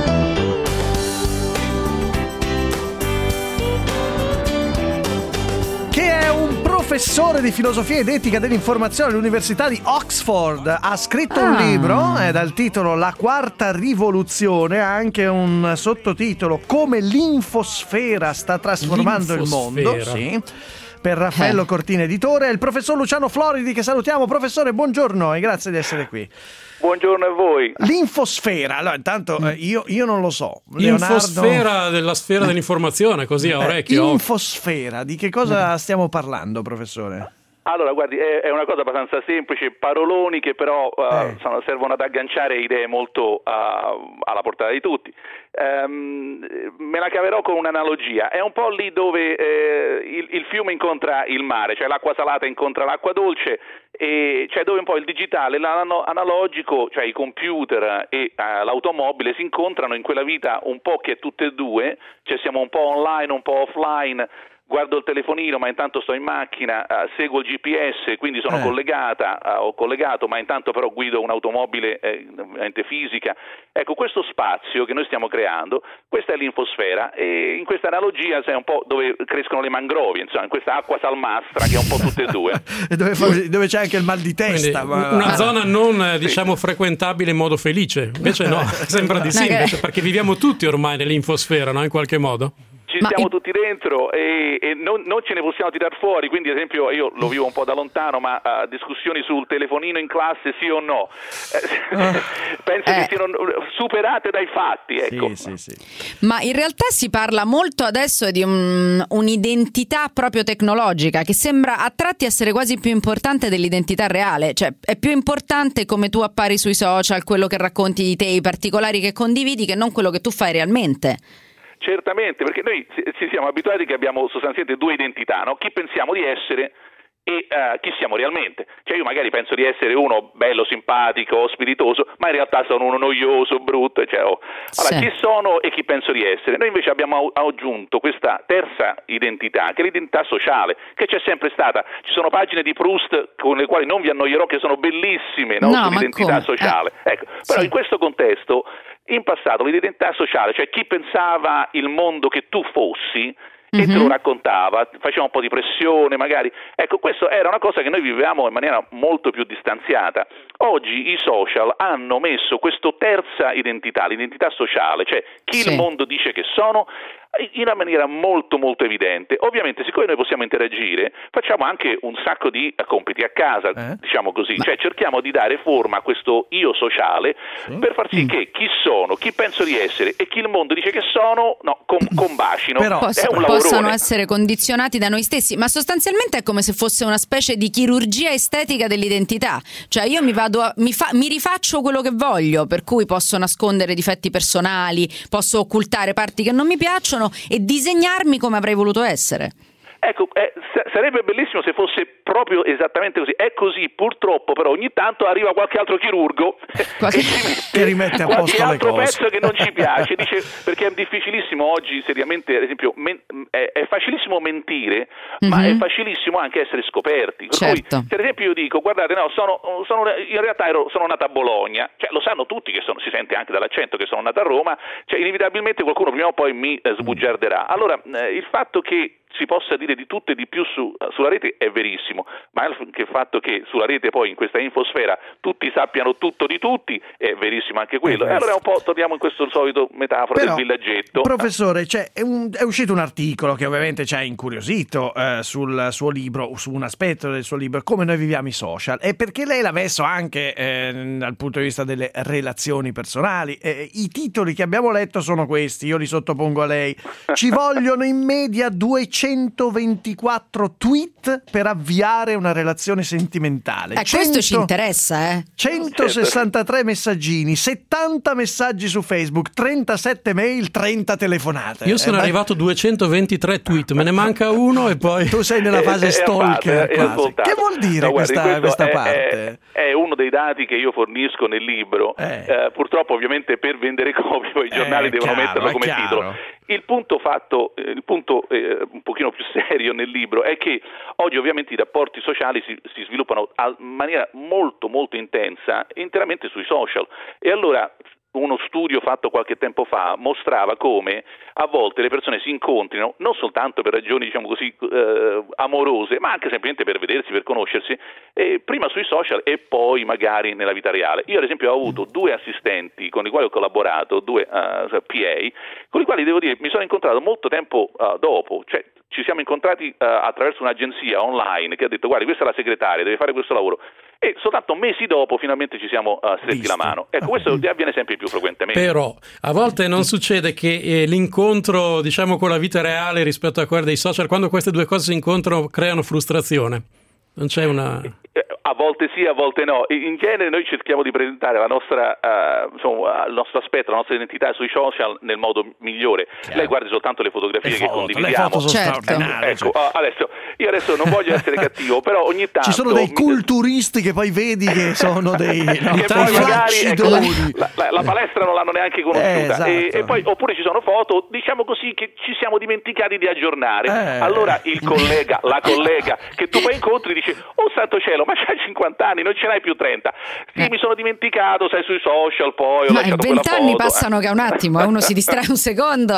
Professore di filosofia ed etica dell'informazione all'Università di Oxford, ha scritto
ah.
un libro eh, dal titolo La quarta rivoluzione, ha anche un sottotitolo Come l'infosfera sta trasformando
l'infosfera.
il mondo. Sì. Per Raffaello
eh.
Cortina Editore, e il professor Luciano Floridi che salutiamo. Professore, buongiorno e grazie di essere qui.
Buongiorno a voi.
L'infosfera, allora intanto eh, io, io non lo so. Leonardo...
Infosfera della sfera dell'informazione, così a orecchio.
Eh, infosfera, di che cosa stiamo parlando, professore?
Allora, guardi, è, è una cosa abbastanza semplice, paroloni che però uh, eh. sono, servono ad agganciare idee molto uh, alla portata di tutti. Um, me la caverò con un'analogia. È un po' lì dove eh, il, il fiume incontra il mare, cioè l'acqua salata incontra l'acqua dolce, e cioè dove un po' il digitale e l'analogico, cioè i computer e uh, l'automobile si incontrano in quella vita un po' che è tutte e due, cioè siamo un po' online, un po' offline. Guardo il telefonino ma intanto sto in macchina, uh, seguo il G P S, quindi sono
eh.
collegata, uh, ho collegato, ma intanto però guido un'automobile eh, fisica. Ecco, questo spazio che noi stiamo creando, questa è l'infosfera, e in questa analogia c'è un po' dove crescono le mangrovie, insomma, in questa acqua salmastra che è un po' tutte e due.
E dove, fa, dove c'è anche il mal di testa.
Quindi,
ma...
una zona non diciamo frequentabile in modo felice, invece no, sembra di sì, invece, perché viviamo tutti ormai nell'infosfera, no? In qualche modo.
Ci
Ma
stiamo
in...
tutti dentro e, e non, non ce ne possiamo tirar fuori, quindi ad esempio io lo vivo un po' da lontano, ma uh, discussioni sul telefonino in classe sì o no, eh, penso
eh.
che siano superate dai fatti, ecco.
Sì, sì, sì.
Ma in realtà si parla molto adesso di un, un'identità proprio tecnologica che sembra a tratti essere quasi più importante dell'identità reale, cioè è più importante come tu appari sui social, quello che racconti di te, i particolari che condividi, che non quello che tu fai realmente.
Certamente, perché noi ci siamo abituati che abbiamo sostanzialmente due identità, no? Chi pensiamo di essere e uh, chi siamo realmente. Cioè io magari penso di essere uno bello, simpatico, spiritoso, ma in realtà sono uno noioso, brutto, cioè, oh. Allora,
sì.
chi sono e chi penso di essere? Noi invece abbiamo aggiunto questa terza identità, che è l'identità sociale, che c'è sempre stata. Ci sono pagine di Proust con le quali non vi annoierò, che sono bellissime, no?
No,
Sull'identità
come?
sociale. Eh. Ecco, però
sì.
in questo contesto, in passato l'identità sociale, cioè chi pensava il mondo che tu fossi,
e
Mm-hmm.
te lo raccontava, faceva un po' di pressione magari. Ecco, questo era una cosa che noi vivevamo in maniera molto più distanziata. Oggi i social hanno messo questa terza identità, l'identità sociale, cioè chi
Sì.
il mondo dice che sono, in una maniera molto molto evidente. Ovviamente, siccome noi possiamo interagire, facciamo anche un sacco di compiti a casa,
Eh?
diciamo così, cioè cerchiamo di dare forma a questo io sociale per far sì che chi sono, chi penso di essere e chi il mondo dice che sono, no, com- combacino.
Però-
È
Posso-
un lavorone.
possono essere condizionati da noi stessi, ma sostanzialmente è come se fosse una specie di chirurgia estetica dell'identità. Cioè io mi vado a- mi, fa- mi rifaccio quello che voglio, per cui posso nascondere difetti personali, posso occultare parti che non mi piacciono e disegnarmi come avrei voluto essere.
Ecco, eh, s- sarebbe bellissimo se fosse proprio esattamente così. È così, purtroppo, però ogni tanto arriva qualche altro chirurgo
Qualche-
e ci mette
Che rimette a
qualche
posto le
altro
cose.
pezzo che non ci piace. Dice, perché è difficilissimo oggi, seriamente, ad esempio, men- è, è facilissimo mentire, ma
Mhm.
è facilissimo anche essere scoperti. Per
Certo.
cui, se ad esempio io dico, guardate, no, sono, sono in realtà ero, sono nata a Bologna, cioè lo sanno tutti, che sono, si sente anche dall'accento che sono nata a Roma, cioè inevitabilmente qualcuno prima o poi mi eh, sbugiarderà. Allora, eh, il fatto che si possa dire di tutto e di più su, sulla rete è verissimo, ma anche il fatto che sulla rete poi in questa infosfera tutti sappiano tutto di tutti è verissimo anche quello. E allora un po' torniamo in questo solito metafora
Però,
del villaggetto.
Professore, c'è è, un- è uscito un articolo che ovviamente ci ha incuriosito eh, sul suo libro, su un aspetto del suo libro, come noi viviamo i social, e perché lei l'ha messo anche eh, dal punto di vista delle relazioni personali. Eh, I titoli che abbiamo letto sono questi, io li sottopongo a lei. Ci vogliono in media duecentoventiquattro tweet per avviare una relazione sentimentale.
Eh, questo ci interessa, eh.
centosessantatré messaggini, settanta messaggi su Facebook, trentasette mail, trenta telefonate.
Io sono
Eh,
arrivato a duecentoventitré tweet, me ne manca uno e poi...
Tu sei nella fase
È- è
stalker.
a parte, è
quasi.
ascoltato.
Che vuol dire
No, guardi,
questa,
questo
questa
è-
parte?
È, è uno dei dati che io fornisco nel libro.
Eh.
Eh, purtroppo, ovviamente, per vendere copie poi i giornali
Eh,
devono
chiaro,
metterlo
è
come
chiaro.
titolo. Il punto fatto, eh, il punto eh, un pochino più serio nel libro è che oggi ovviamente i rapporti sociali si, si sviluppano in maniera molto molto intensa interamente sui social, e allora uno studio fatto qualche tempo fa mostrava come a volte le persone si incontrino non soltanto per ragioni, diciamo così, eh, amorose, ma anche semplicemente per vedersi, per conoscersi, eh, prima sui social e poi magari nella vita reale. Io ad esempio ho avuto due assistenti con i quali ho collaborato, due uh, P A, con i quali devo dire mi sono incontrato molto tempo uh, dopo, cioè ci siamo incontrati uh, attraverso un'agenzia online che ha detto guardi, questa è la segretaria, deve fare questo lavoro, e soltanto mesi dopo finalmente ci siamo uh, stretti
Visto.
la mano. Ecco, questo avviene sempre più frequentemente.
Però a volte non succede che eh, l'incontro, diciamo, con la vita reale rispetto a quella dei social, quando queste due cose si incontrano, creano frustrazione. Non c'è una...
A volte sì, a volte no. In genere noi cerchiamo di presentare la nostra, uh, insomma, il nostro aspetto, la nostra identità sui social nel modo migliore.
Chiaro.
Lei guardi soltanto le fotografie
Le
che
foto,
condividiamo.
le foto sono
Certo.
straordinarie.
Ecco, ah, adesso io adesso non voglio essere cattivo, però ogni tanto
Ci sono dei
mi-
culturisti che poi vedi che sono dei, no,
che
dei
poi magari ecco, la,
flaccidoni.
la- la- la palestra non l'hanno neanche conosciuta.
Eh, esatto.
e, e poi oppure ci sono foto, diciamo così, che ci siamo dimenticati di aggiornare.
Eh.
Allora il collega, la collega che tu poi incontri dice oh santo cielo, ma c'hai cinquanta anni, non ce n'hai più trenta. Sì,
Eh.
mi sono dimenticato, sai, sui social, poi ho
Ma
lasciato quella
vent'anni
foto.
passano che è un attimo, eh, uno si distrae un secondo.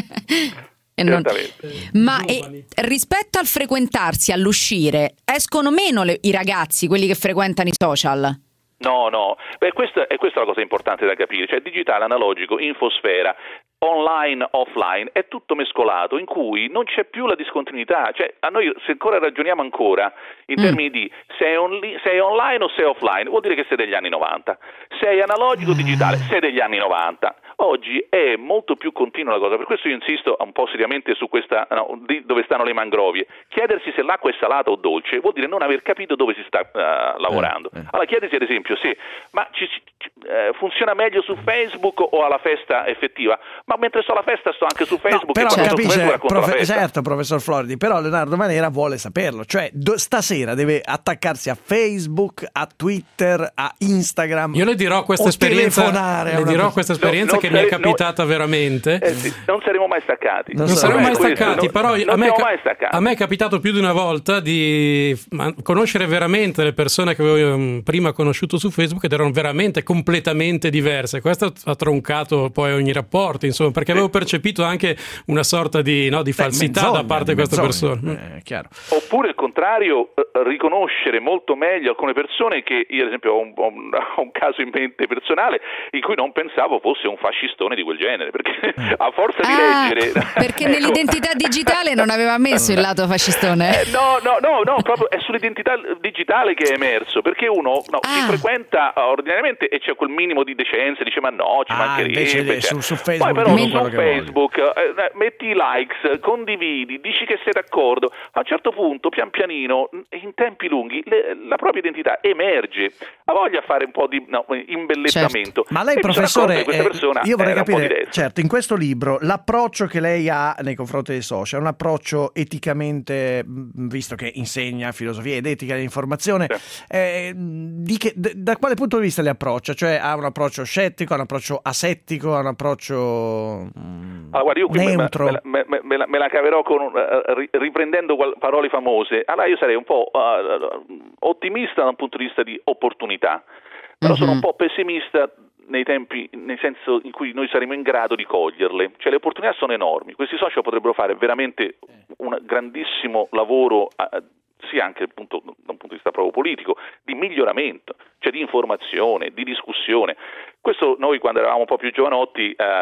E non-
Certamente.
Ma eh, rispetto al frequentarsi, all'uscire, escono meno le- i ragazzi, quelli che frequentano i social?
No, no, beh, questa è questa la cosa importante da capire, cioè digitale, analogico, infosfera, online, offline, è tutto mescolato, in cui non c'è più la discontinuità, cioè a noi se ancora ragioniamo ancora in
Mm.
termini di sei, onli- sei online o sei offline, vuol dire che sei degli anni novanta, sei analogico o digitale, sei degli anni novanta. Oggi è molto più continua la cosa, per questo io insisto un po' seriamente su questa, no, di dove stanno le mangrovie. Chiedersi se l'acqua è salata o dolce vuol dire non aver capito dove si sta uh, lavorando.
Eh, eh.
Allora chiedersi ad esempio se ma ci, ci, eh, funziona meglio su Facebook o alla festa effettiva? Ma mentre sto alla festa sto anche su Facebook,
No, però
e quando sto su
capisce,
Facebook racconto la
profe-
festa.
certo, professor Floridi, però Leonardo Manera vuole saperlo, cioè do- stasera deve attaccarsi a Facebook, a Twitter, a Instagram.
Io le dirò questa
o
esperienza,
telefonare a
le
una
dirò
persona.
questa esperienza
No,
che
non
mi è
sare- no-
capitata veramente.
Eh sì, non saremo mai staccati.
Non
Non
so,
saremo mai
questo,
staccati,
no-
però
non
a me,
siamo
ca-
mai staccati.
a me è capitato più di una volta di ma- conoscere veramente le persone che avevo um, prima conosciuto su Facebook ed erano veramente completamente diverse. Questo ha troncato poi ogni rapporto, insomma. insomma, perché avevo percepito anche una sorta di, no, di falsità
menzogna,
da parte di queste
menzogna,
persone.
Eh, chiaro.
Oppure il contrario, eh, riconoscere molto meglio alcune persone che io ad esempio ho un, ho un, ho un caso in mente personale in cui non pensavo fosse un fascistone di quel genere, perché a forza di
Ah,
leggere...
perché
ecco.
nell'identità digitale non aveva messo il lato fascistone.
Eh, no, no, no, no, proprio è sull'identità digitale che è emerso, perché uno no, ci frequenta ordinariamente e c'è quel minimo di decenza, dice ma no, ci
Ah,
mancherebbe.
invece
cioè.
su, su Facebook
Poi però
dico
su
quello che
Facebook eh, metti i likes, condividi, dici che sei d'accordo, a un certo punto pian pianino in tempi lunghi le, la propria identità emerge, ha voglia a fare un po' di no, imbellettamento.
Ma lei,
E mi sono
professore,
accorto che questa persona
eh, io vorrei
era un po'
capire,
diversa.
certo, in questo libro l'approccio che lei ha nei confronti dei social è un approccio eticamente, mh, visto che insegna filosofia ed etica dell'informazione, eh, di che, d- da quale punto di vista le approccia? Cioè ha un approccio scettico, ha un approccio asettico, ha un approccio mh,
Allora, guarda, io qui me,
neutro?
me, me, me, me, la, me la caverò con, uh, riprendendo qual- parole famose. Allora io sarei un po' uh, ottimista da un punto di vista di opportunità, però mm-hmm. sono un po' pessimista nei tempi, nel senso in cui noi saremo in grado di coglierle. Cioè le opportunità sono enormi, questi social potrebbero fare veramente un grandissimo lavoro uh, sia anche appunto da un punto di vista proprio politico, di miglioramento, cioè di informazione, di discussione. Questo noi quando eravamo un po' più giovanotti, eh,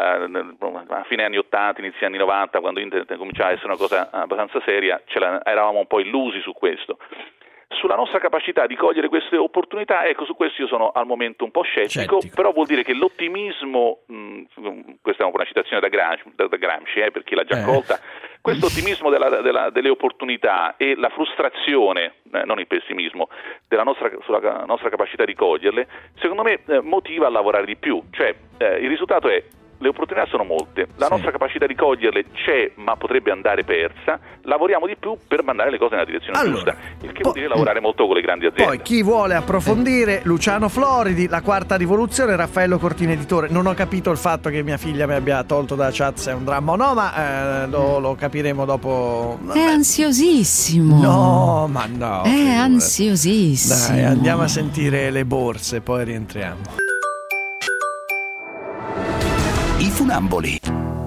a fine anni ottanta, inizi anni novanta, quando internet cominciava a essere una cosa abbastanza seria, ce la, eravamo un po' illusi su questo. Sulla nostra capacità di cogliere queste opportunità, ecco, su questo io sono al momento un po' scettico, scettico. Però vuol dire che l'ottimismo, mh, questa è una citazione da Gramsci, da, da Gramsci eh, per chi l'ha già colta, eh. questo ottimismo della, della, delle opportunità e la frustrazione, eh, non il pessimismo, della nostra, sulla nostra capacità di coglierle, secondo me eh, motiva a lavorare di più. Cioè eh, il risultato è: le opportunità sono molte, la sì. nostra capacità di coglierle c'è, ma potrebbe andare persa. Lavoriamo di più per mandare le cose nella direzione allora, giusta, il che vuol dire lavorare molto con le grandi aziende.
Poi chi vuole approfondire, Luciano Floridi, La Quarta Rivoluzione, Raffaello Cortina Editore. Non ho capito il fatto che mia figlia mi abbia tolto da chat se è un dramma o no, ma eh, lo, lo capiremo dopo.
È ansiosissimo.
No, ma no.
È figura. ansiosissimo.
Dai, andiamo a sentire le borse, poi rientriamo.
I funamboli.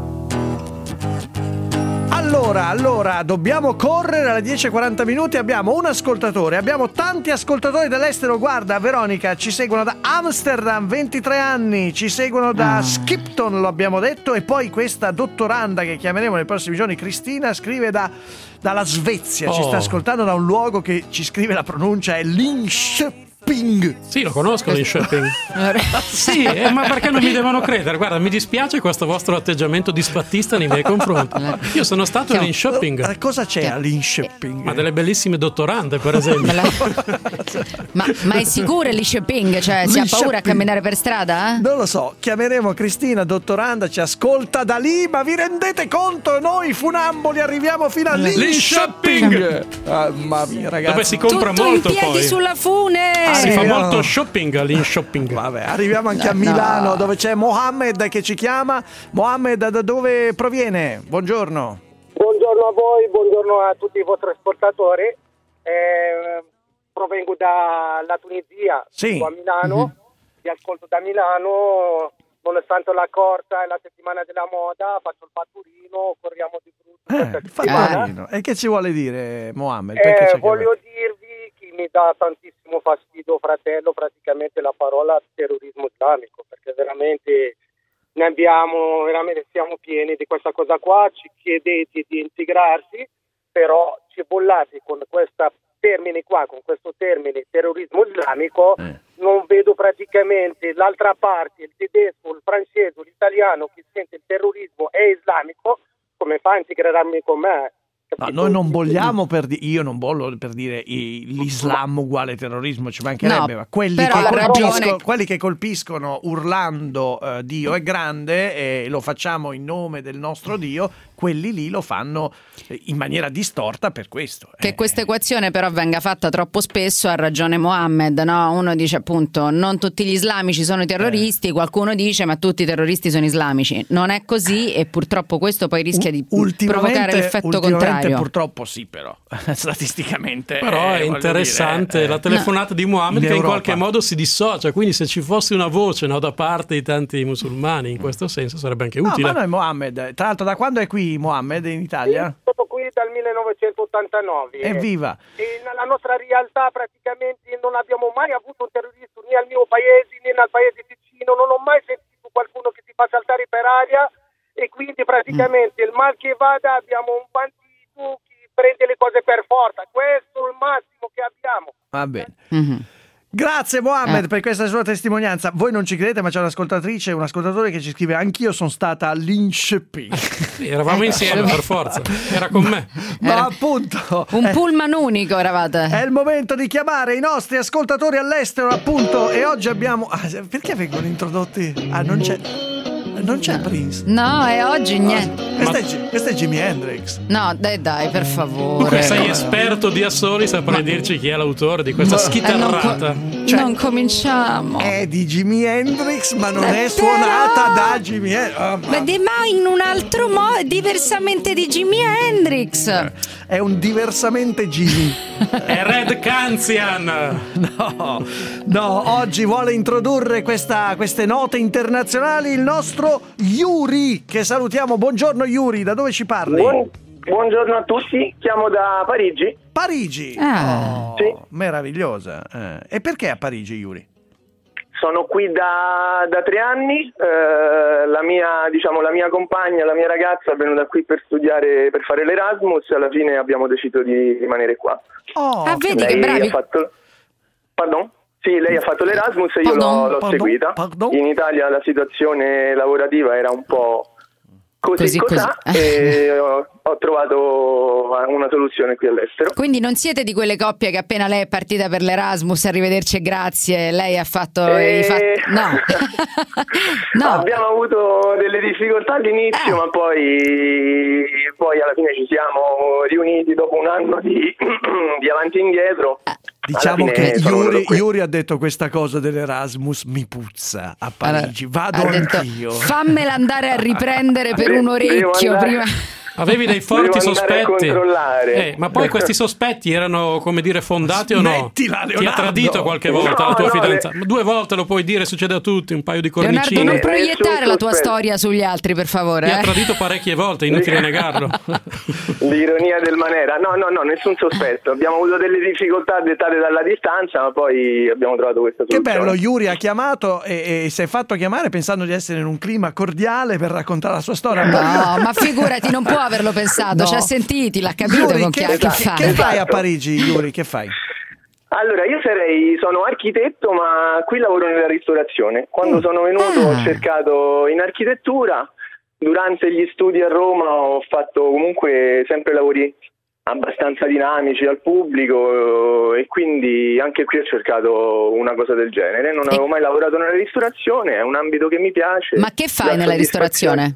Allora, allora, dobbiamo correre alle dieci e quaranta minuti, abbiamo un ascoltatore, abbiamo tanti ascoltatori dall'estero, guarda Veronica, ci seguono da Amsterdam, ventitré anni, ci seguono da ah. Skipton, lo abbiamo detto, e poi questa dottoranda che chiameremo nei prossimi giorni, Cristina, scrive da, dalla Svezia, oh. ci sta ascoltando da un luogo che ci scrive la pronuncia, è Linköping.
Sì, lo conosco Linköping. Sì, eh, ma perché non mi devono credere? Guarda, mi dispiace questo vostro atteggiamento disfattista nei miei confronti. Io sono stato a Linköping.
Cosa c'è a Linköping?
Ma delle bellissime dottorande, per esempio.
ma, ma è sicuro Linköping? Cioè, si ha paura a camminare per strada? Eh?
Non lo so, chiameremo Cristina, dottoranda, ci ascolta da lì, ma vi rendete conto? Noi funamboli arriviamo fino a Linköping. Mamma mia, ragazzi.
Dove si compra
Tutto
molto
in piedi
poi.
sulla fune.
Si fa molto shopping all'Inshopping.
Vabbè, arriviamo anche a Milano, no. dove c'è Mohammed che ci chiama. Mohammed, da dove proviene? Buongiorno.
Buongiorno a voi, buongiorno a tutti i vostri ascoltatori. Eh, provengo dalla Tunisia,
sì.
a Milano. Mm-hmm. Vi ascolto da Milano. Nonostante la corsa e la settimana della moda, faccio il fatturino, corriamo di brutto.
Eh, il fatturino. E che ci vuole dire, Mohammed? Eh,
voglio dirvi che mi dà tantissimo fastidio, fratello, praticamente la parola terrorismo islamico, perché veramente ne abbiamo, veramente siamo pieni di questa cosa qua. Ci chiedete di integrarsi, però ci bollate con questo termine qua, con questo termine terrorismo islamico. Eh. Non vedo praticamente l'altra parte, il tedesco, il francese, l'italiano che sente il terrorismo è islamico, come fa a integrarmi con me?
No, noi non bolliamo per dire, io non bollo per dire l'Islam uguale terrorismo, ci mancherebbe, no, ma quelli che, colpiscono, quelli che colpiscono urlando uh, Dio è grande e lo facciamo in nome del nostro Dio, quelli lì lo fanno in maniera distorta per questo.
Che
eh.
questa equazione però venga fatta troppo spesso, ha ragione Mohammed, no? Uno dice appunto non tutti gli islamici sono terroristi, eh. qualcuno dice ma tutti i terroristi sono islamici. Non è così e purtroppo questo poi rischia di provocare l'effetto contrario.
Purtroppo sì, però statisticamente.
Però è interessante dire, eh, la telefonata no. di Mohammed in che Europa. In qualche modo si dissocia, quindi se ci fosse una voce, no, da parte di tanti musulmani in questo senso sarebbe anche utile.
No, ma noi Mohammed, tra l'altro da quando è qui Mohammed in Italia?
Sono qui dal millenovecentottantanove.
Evviva!
E nella nostra realtà praticamente non abbiamo mai avuto un terrorista né al mio paese né nel paese vicino, non ho mai sentito qualcuno che si fa saltare per aria e quindi praticamente mm. il mal che vada abbiamo un bandito che prende le cose per forza, questo è il massimo che abbiamo.
Va bene. Mm-hmm. Grazie Mohammed eh. per questa sua testimonianza. Voi non ci credete, ma c'è un'ascoltatrice, un ascoltatore che ci scrive: anch'io sono stata all'Incepì.
Sì, eravamo insieme per forza, era con me.
Ma
era
appunto
un pullman unico eravate.
È il momento di chiamare i nostri ascoltatori all'estero, appunto. E oggi abbiamo ah, perché vengono introdotti? Ah, non c'è Non c'è Prince.
No, e oggi niente.
Questo è, questo è Jimi Hendrix.
No, dai, dai, per favore.
Tu sei esperto di assoli, saprai dirci chi è l'autore di questa schitarrata.
Eh, non, co- cioè, non cominciamo.
È di Jimi Hendrix, ma non eh, è suonata però... da Jimi Hendrix. Oh,
ma di ma in un altro modo, diversamente di Jimi Hendrix.
Eh, è un diversamente Jimi.
È Red Canzian.
No, no, oggi vuole introdurre questa, queste note internazionali il nostro Yuri, che salutiamo. Buongiorno Yuri, da dove ci parli?
Buon, buongiorno a tutti, chiamo da Parigi.
Parigi?
Ah.
Oh,
sì.
Meravigliosa. Eh. E perché a Parigi, Yuri?
Sono qui da, da tre anni, eh, la mia, diciamo, la mia compagna, la mia ragazza è venuta qui per studiare, per fare l'Erasmus e alla fine abbiamo deciso di rimanere qua.
Oh, ah, vedi
lei
che bravi.
Ha fatto... Pardon? Sì, lei ha fatto l'Erasmus e io pardon, l'ho, l'ho pardon, seguita. Pardon. In Italia la situazione lavorativa era un po' così, così cosà così. E ho, ho trovato una soluzione qui all'estero.
Quindi non siete di quelle coppie che appena lei è partita per l'Erasmus, arrivederci e grazie, lei ha fatto
e...
i fatti... No. No.
Abbiamo avuto delle difficoltà all'inizio, eh. ma poi, poi alla fine ci siamo riuniti dopo un anno di, di avanti e indietro.
Eh.
Diciamo che Yuri, Yuri ha detto questa cosa dell'Erasmus mi puzza a Parigi, vado anch'io.
Fammela andare a riprendere per un orecchio prima.
Avevi dei forti sospetti, eh, ma poi questi sospetti erano, come dire, fondati o no?
Smettila, Leonardo.
Ti ha tradito qualche volta no, la tua no, fidanzata? Le... Due volte lo puoi dire, succede a tutti, un paio di cornicine.
Leonardo, non proiettare la tua storia sugli altri, per favore.
Ti
eh?
ha tradito parecchie volte, inutile negarlo.
L'ironia del Manera. No, no, no, nessun sospetto. Abbiamo avuto delle difficoltà dettate dalla distanza, ma poi abbiamo trovato questa soluzione.
Che bello, Yuri ha chiamato e, e si è fatto chiamare pensando di essere in un clima cordiale per raccontare la sua storia.
No, ma figurati, non può averlo pensato, no. Ci ha sentiti, l'ha capito.
Yuri,
con
che,
chi,
che,
che,
che fai a Parigi, Yuri? Che fai?
Allora, io sarei, sono architetto, ma qui lavoro nella ristorazione. Quando mm. sono venuto ah. ho cercato in architettura, durante gli studi a Roma ho fatto comunque sempre lavori abbastanza dinamici al pubblico e quindi anche qui ho cercato una cosa del genere. Non avevo mai lavorato nella ristorazione, è un ambito che mi piace.
Ma che fai nella ristorazione?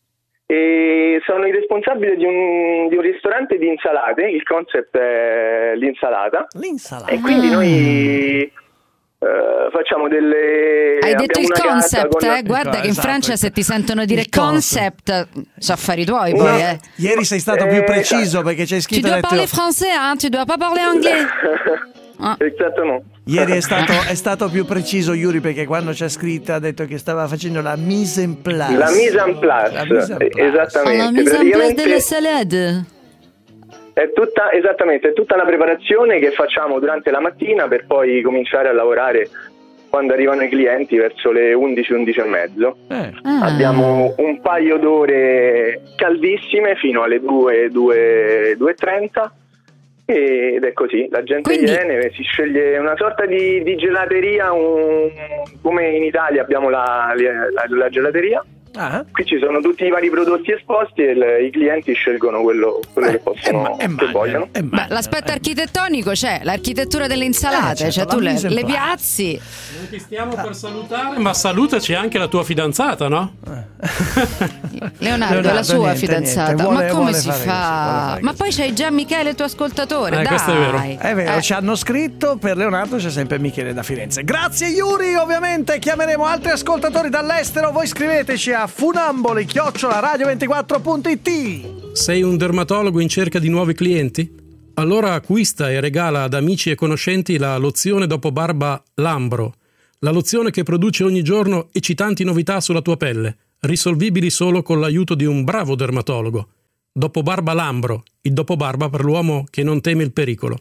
E sono il responsabile di un, di un ristorante di insalate, il concept è l'insalata.
L'insalata.
E quindi noi uh, facciamo delle...
Hai detto il concept,
con...
eh? Guarda che in esatto, Francia se ti sentono dire concept, so affari tuoi poi, no. eh.
Ieri sei stato eh, più preciso perché c'hai scritto...
Tu dois
detto...
parler français, hein? Tu dois pas parler anglais.
Ah. Esattamente.
Ieri è stato, è stato più preciso Yuri perché quando c'è scritto ha detto che stava facendo la mise en place.
La mise en place, la mise en place. Esattamente.
La mise en place delle salade.
È tutta, esattamente, è tutta una preparazione che facciamo durante la mattina per poi cominciare a lavorare quando arrivano i clienti verso le undici, undici e mezzo. Eh. Ah. Abbiamo un paio d'ore caldissime fino alle due, due, due e trenta. Ed è così, la gente Quindi... viene, si sceglie una sorta di, di gelateria, un, come in Italia abbiamo la, la, la gelateria.
Ah.
Qui ci sono tutti i vari prodotti esposti e il, i clienti scelgono quello, quello che possono,
è, è
che vogliono.
Beh, l'aspetto architettonico c'è, l'architettura delle insalate,
Eh, certo,
cioè tu
la
le,
mise en
le
place.
piazzi.
Noi ti stiamo per salutare, ma salutaci anche la tua fidanzata, no?
Leonardo,
Leonardo,
è la sua
niente,
fidanzata.
niente. Vuole-
ma come
vuole
si
fare
fa?
così, vuole fare
Ma
così.
poi c'hai già Michele, tuo ascoltatore.
Eh,
dai.
questo è vero.
È vero,
Eh.
ci hanno scritto, per Leonardo c'è sempre Michele da Firenze. Grazie Yuri, ovviamente chiameremo altri ascoltatori dall'estero. Voi scriveteci a funamboli chiocciola radio ventiquattro punto it.
Sei un dermatologo in cerca di nuovi clienti? Allora acquista e regala ad amici e conoscenti la lozione dopo barba Lambro. La lozione che produce ogni giorno eccitanti novità sulla tua pelle, risolvibili solo con l'aiuto di un bravo dermatologo. Dopo barba Lambro, il dopo barba per l'uomo che non teme il pericolo.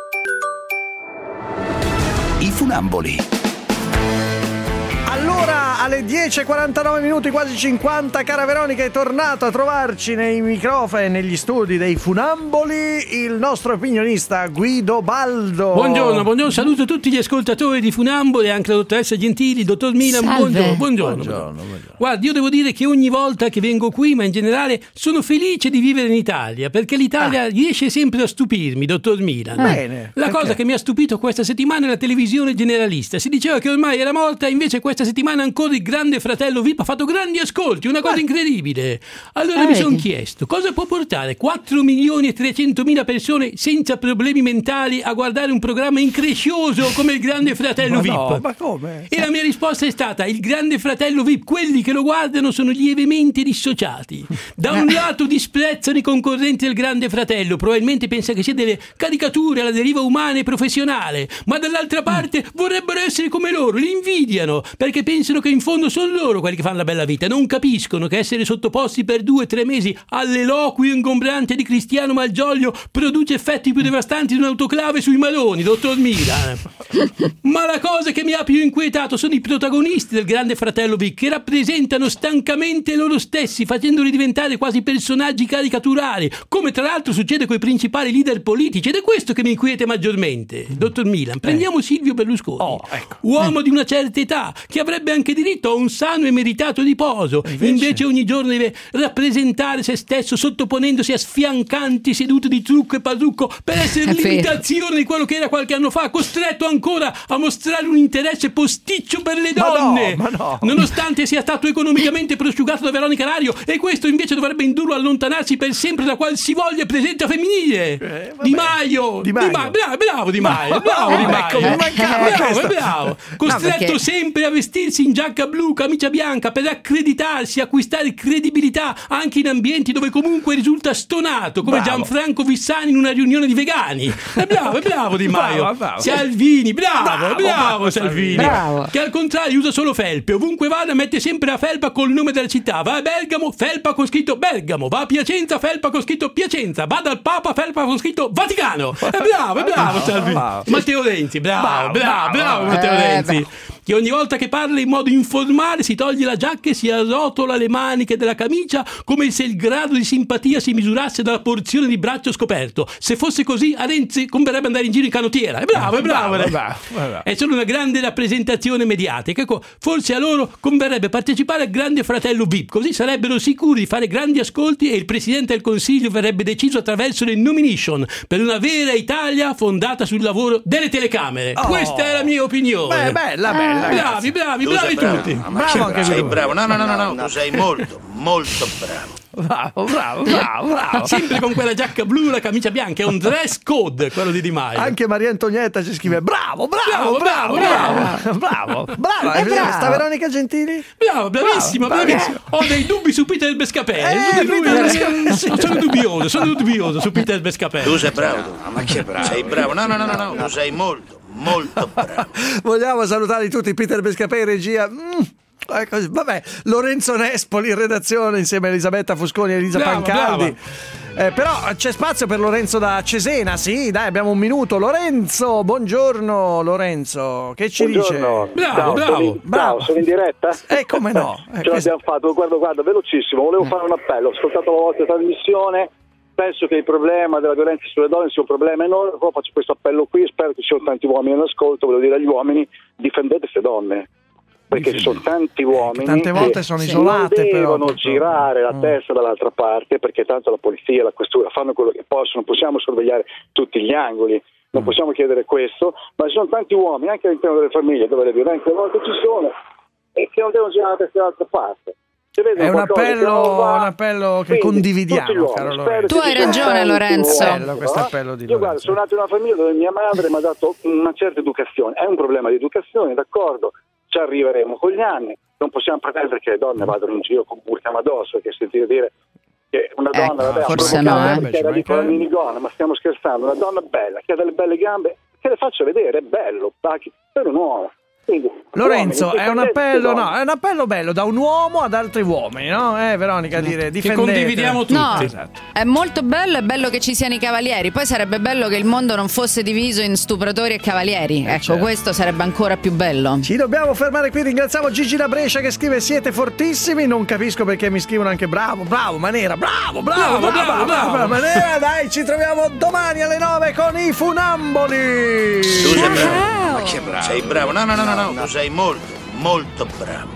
I funamboli.
Allora, alle dieci e quarantanove minuti, quasi cinquanta, cara Veronica, è tornato a trovarci nei microfoni e negli studi dei Funamboli il nostro opinionista Guido Baldo.
Buongiorno, buongiorno, saluto tutti gli ascoltatori di Funamboli, anche la dottoressa Gentili, il dottor Milan,
Salve.
buongiorno, buongiorno.
Buongiorno, buongiorno.
Guardi, io devo dire che ogni volta che vengo qui, ma in generale, sono felice di vivere in Italia, perché l'Italia riesce sempre a stupirmi, dottor Milan.
Bene,
La
perché?
cosa che mi ha stupito questa settimana è la televisione generalista. Si diceva che ormai era morta, invece questa settimana ancora il Grande Fratello V I P ha fatto grandi ascolti, una cosa incredibile. Allora
Ah,
mi sono
vedi.
chiesto, cosa può portare quattro milioni e trecentomila persone senza problemi mentali a guardare un programma increscioso come il Grande Fratello
Ma
V I P?
no, ma come?
E la mia risposta è stata: il Grande Fratello V I P, quelli che lo guardano sono lievemente dissociati. Da un lato disprezzano i concorrenti del Grande Fratello, probabilmente pensa che sia delle caricature alla deriva umana e professionale, ma dall'altra parte vorrebbero essere come loro, li invidiano, perché pensano che in fondo sono loro quelli che fanno la bella vita, non capiscono che essere sottoposti per due o tre mesi all'eloquio ingombrante di Cristiano Malgioglio produce effetti più devastanti di un'autoclave sui maloni, dottor Milan. Ma la cosa che mi ha più inquietato sono i protagonisti del Grande Fratello V I P, che rappresentano stancamente loro stessi, facendoli diventare quasi personaggi caricaturali, come tra l'altro succede con i principali leader politici, ed è questo che mi inquieta maggiormente. Dottor Milan, prendiamo Silvio Berlusconi,
Oh, ecco.
uomo di una certa età, che avrebbe anche diritto a un sano e meritato riposo,
invece?
invece ogni giorno deve rappresentare se stesso sottoponendosi a sfiancanti sedute di trucco e parrucco per essere
È vero.
l'imitazione di quello che era qualche anno fa, costretto ancora a mostrare un interesse posticcio per le
Ma no,
donne,
ma no.
nonostante sia stato economicamente prosciugato da Veronica Lario, e questo invece dovrebbe indurlo a allontanarsi per sempre da qualsivoglia presenza femminile.
Eh, vabbè.
Di Maio,
Di Maio.
Ma- bravo, bravo Di Maio, bravo
Eh,
Di
ecco,
Maio,
mi mancava
bravo,
questo.
bravo, costretto
perché-
sempre a vestirsi in giacca blu, camicia bianca per accreditarsi, acquistare credibilità anche in ambienti dove comunque risulta stonato, come
Bravo.
Gianfranco Vissani in una riunione di vegani. È bravo, è bravo Di Maio.
Bravo, bravo.
Salvini, bravo, bravo,
Bravo,
Salvini.
Bravo.
Che al contrario usa solo felpe, ovunque vada mette sempre la felpa col nome della città. Va a Bergamo, felpa con scritto Bergamo, va a Piacenza, felpa con scritto Piacenza, va dal Papa, felpa con scritto Vaticano. È bravo, è bravo Salvini.
bravo.
Matteo Renzi, bravo, bravo, bravo Matteo
Eh,
Renzi. Che ogni volta che parla in modo informale si toglie la giacca e si arrotola le maniche della camicia come se il grado di simpatia si misurasse dalla porzione di braccio scoperto. Se fosse così, a Renzi converrebbe andare in giro in canottiera. È bravo, è bravo,
Bravo,
Renzi.
bravo, bravo.
È solo una grande rappresentazione mediatica. Ecco, forse a loro converrebbe partecipare al Grande Fratello V I P, così sarebbero sicuri di fare grandi ascolti e il Presidente del Consiglio verrebbe deciso attraverso le nomination per una vera Italia fondata sul lavoro delle telecamere.
Oh.
Questa è la mia opinione.
Beh, bella, bella.
Bravi, bravi,
Tu
bravi
sei bravo.
tutti.
Ma
Bravo
sei
anche
bravo, sei
tu.
bravo. No, no, no, no, no, tu sei molto, molto bravo.
Bravo, bravo, bravo, bravo.
Sempre con quella giacca blu e la camicia bianca, è un dress code quello di Di Maio.
Anche Maria Antonietta ci scrive bravo, bravo,
Bravo,
bravo,
bravo,
bravo, bravo, brava.
È brava.
Sta Veronica Gentili?
Bravo, bravissima,
Bravo,
bravissima. Ho dei dubbi su Peter Bescapè.
Eh,
Su di lui,
Peter
eh,
Bescapè.
sono dubbioso, sono dubbioso su Peter Bescapè.
Tu sei bravo. No, ma che bravo? Sei bravo. No, no, no, no, no, tu sei molto, molto bravo.
Vogliamo salutare tutti Peter Bescapè in regia. Mm. È così. Vabbè, Lorenzo Nespoli in redazione insieme a Elisabetta Fusconi e Elisa
Bravo,
Pancaldi. Eh, però c'è spazio per Lorenzo da Cesena, sì, dai, abbiamo un minuto. Lorenzo, buongiorno Lorenzo, che ci
Buongiorno.
dice?
Bravo,
Ciao,
bravo.
Sono in,
Bravo.
ciao, sono in diretta?
Eh, come no? Eh,
Ce
questo-
l'abbiamo fatto, guarda, guarda, velocissimo. Volevo fare un appello, ho ascoltato la vostra trasmissione. Penso che il problema della violenza sulle donne sia un problema enorme, però faccio questo appello qui, spero che ci siano tanti uomini all'ascolto, volevo dire agli uomini, difendete queste donne.
perché ci sono tanti uomini
tante volte
che
sono
sì.
isolate,
non devono
però,
girare la
mm.
testa dall'altra parte, perché tanto la polizia e la questura fanno quello che possono, possiamo sorvegliare tutti gli angoli, non possiamo chiedere questo, ma ci sono tanti uomini anche all'interno delle famiglie dove le violenze a volte ci sono e che non devono girare la testa dall'altra parte.
È un appello, va, un appello che
quindi,
condividiamo, caro Lorenzo.
Tu hai ragione, Lorenzo.
Bello questo appello di
Io guarda, sono nato in una famiglia dove mia madre mi ha dato una certa educazione. È un problema di educazione, d'accordo, ci arriveremo con gli anni. Non possiamo pretendere che le donne vadano in giro con burka addosso, che sentire dire che una donna
eh,
vabbè,
forse
ha
no,
eh. che era lì con la minigonna, ma stiamo scherzando, una donna bella che ha delle belle gambe, che le faccio vedere, è bello, per un uomo. Quindi,
Lorenzo,
uomini,
è un appello, no, è un appello bello da un uomo ad altri uomini, no? Eh, Veronica, dire difendete.
Che condividiamo tutti.
No,
esatto.
È molto bello, è bello che ci siano i cavalieri. Poi sarebbe bello che il mondo non fosse diviso in stupratori e cavalieri. Ecco,
certo.
Questo sarebbe ancora più bello.
Ci dobbiamo fermare qui. Ringraziamo Gigi da Brescia che scrive: siete fortissimi. Non capisco perché mi scrivono anche bravo, bravo, Manera, bravo, bravo, bravo, bravo, bravo, bravo Manera. Dai, ci troviamo domani alle nove con i Funamboli.
Tu sei bravo. Ma che bravo? Sei bravo. No, no, no, no, no. Tu sei molto, molto bravo.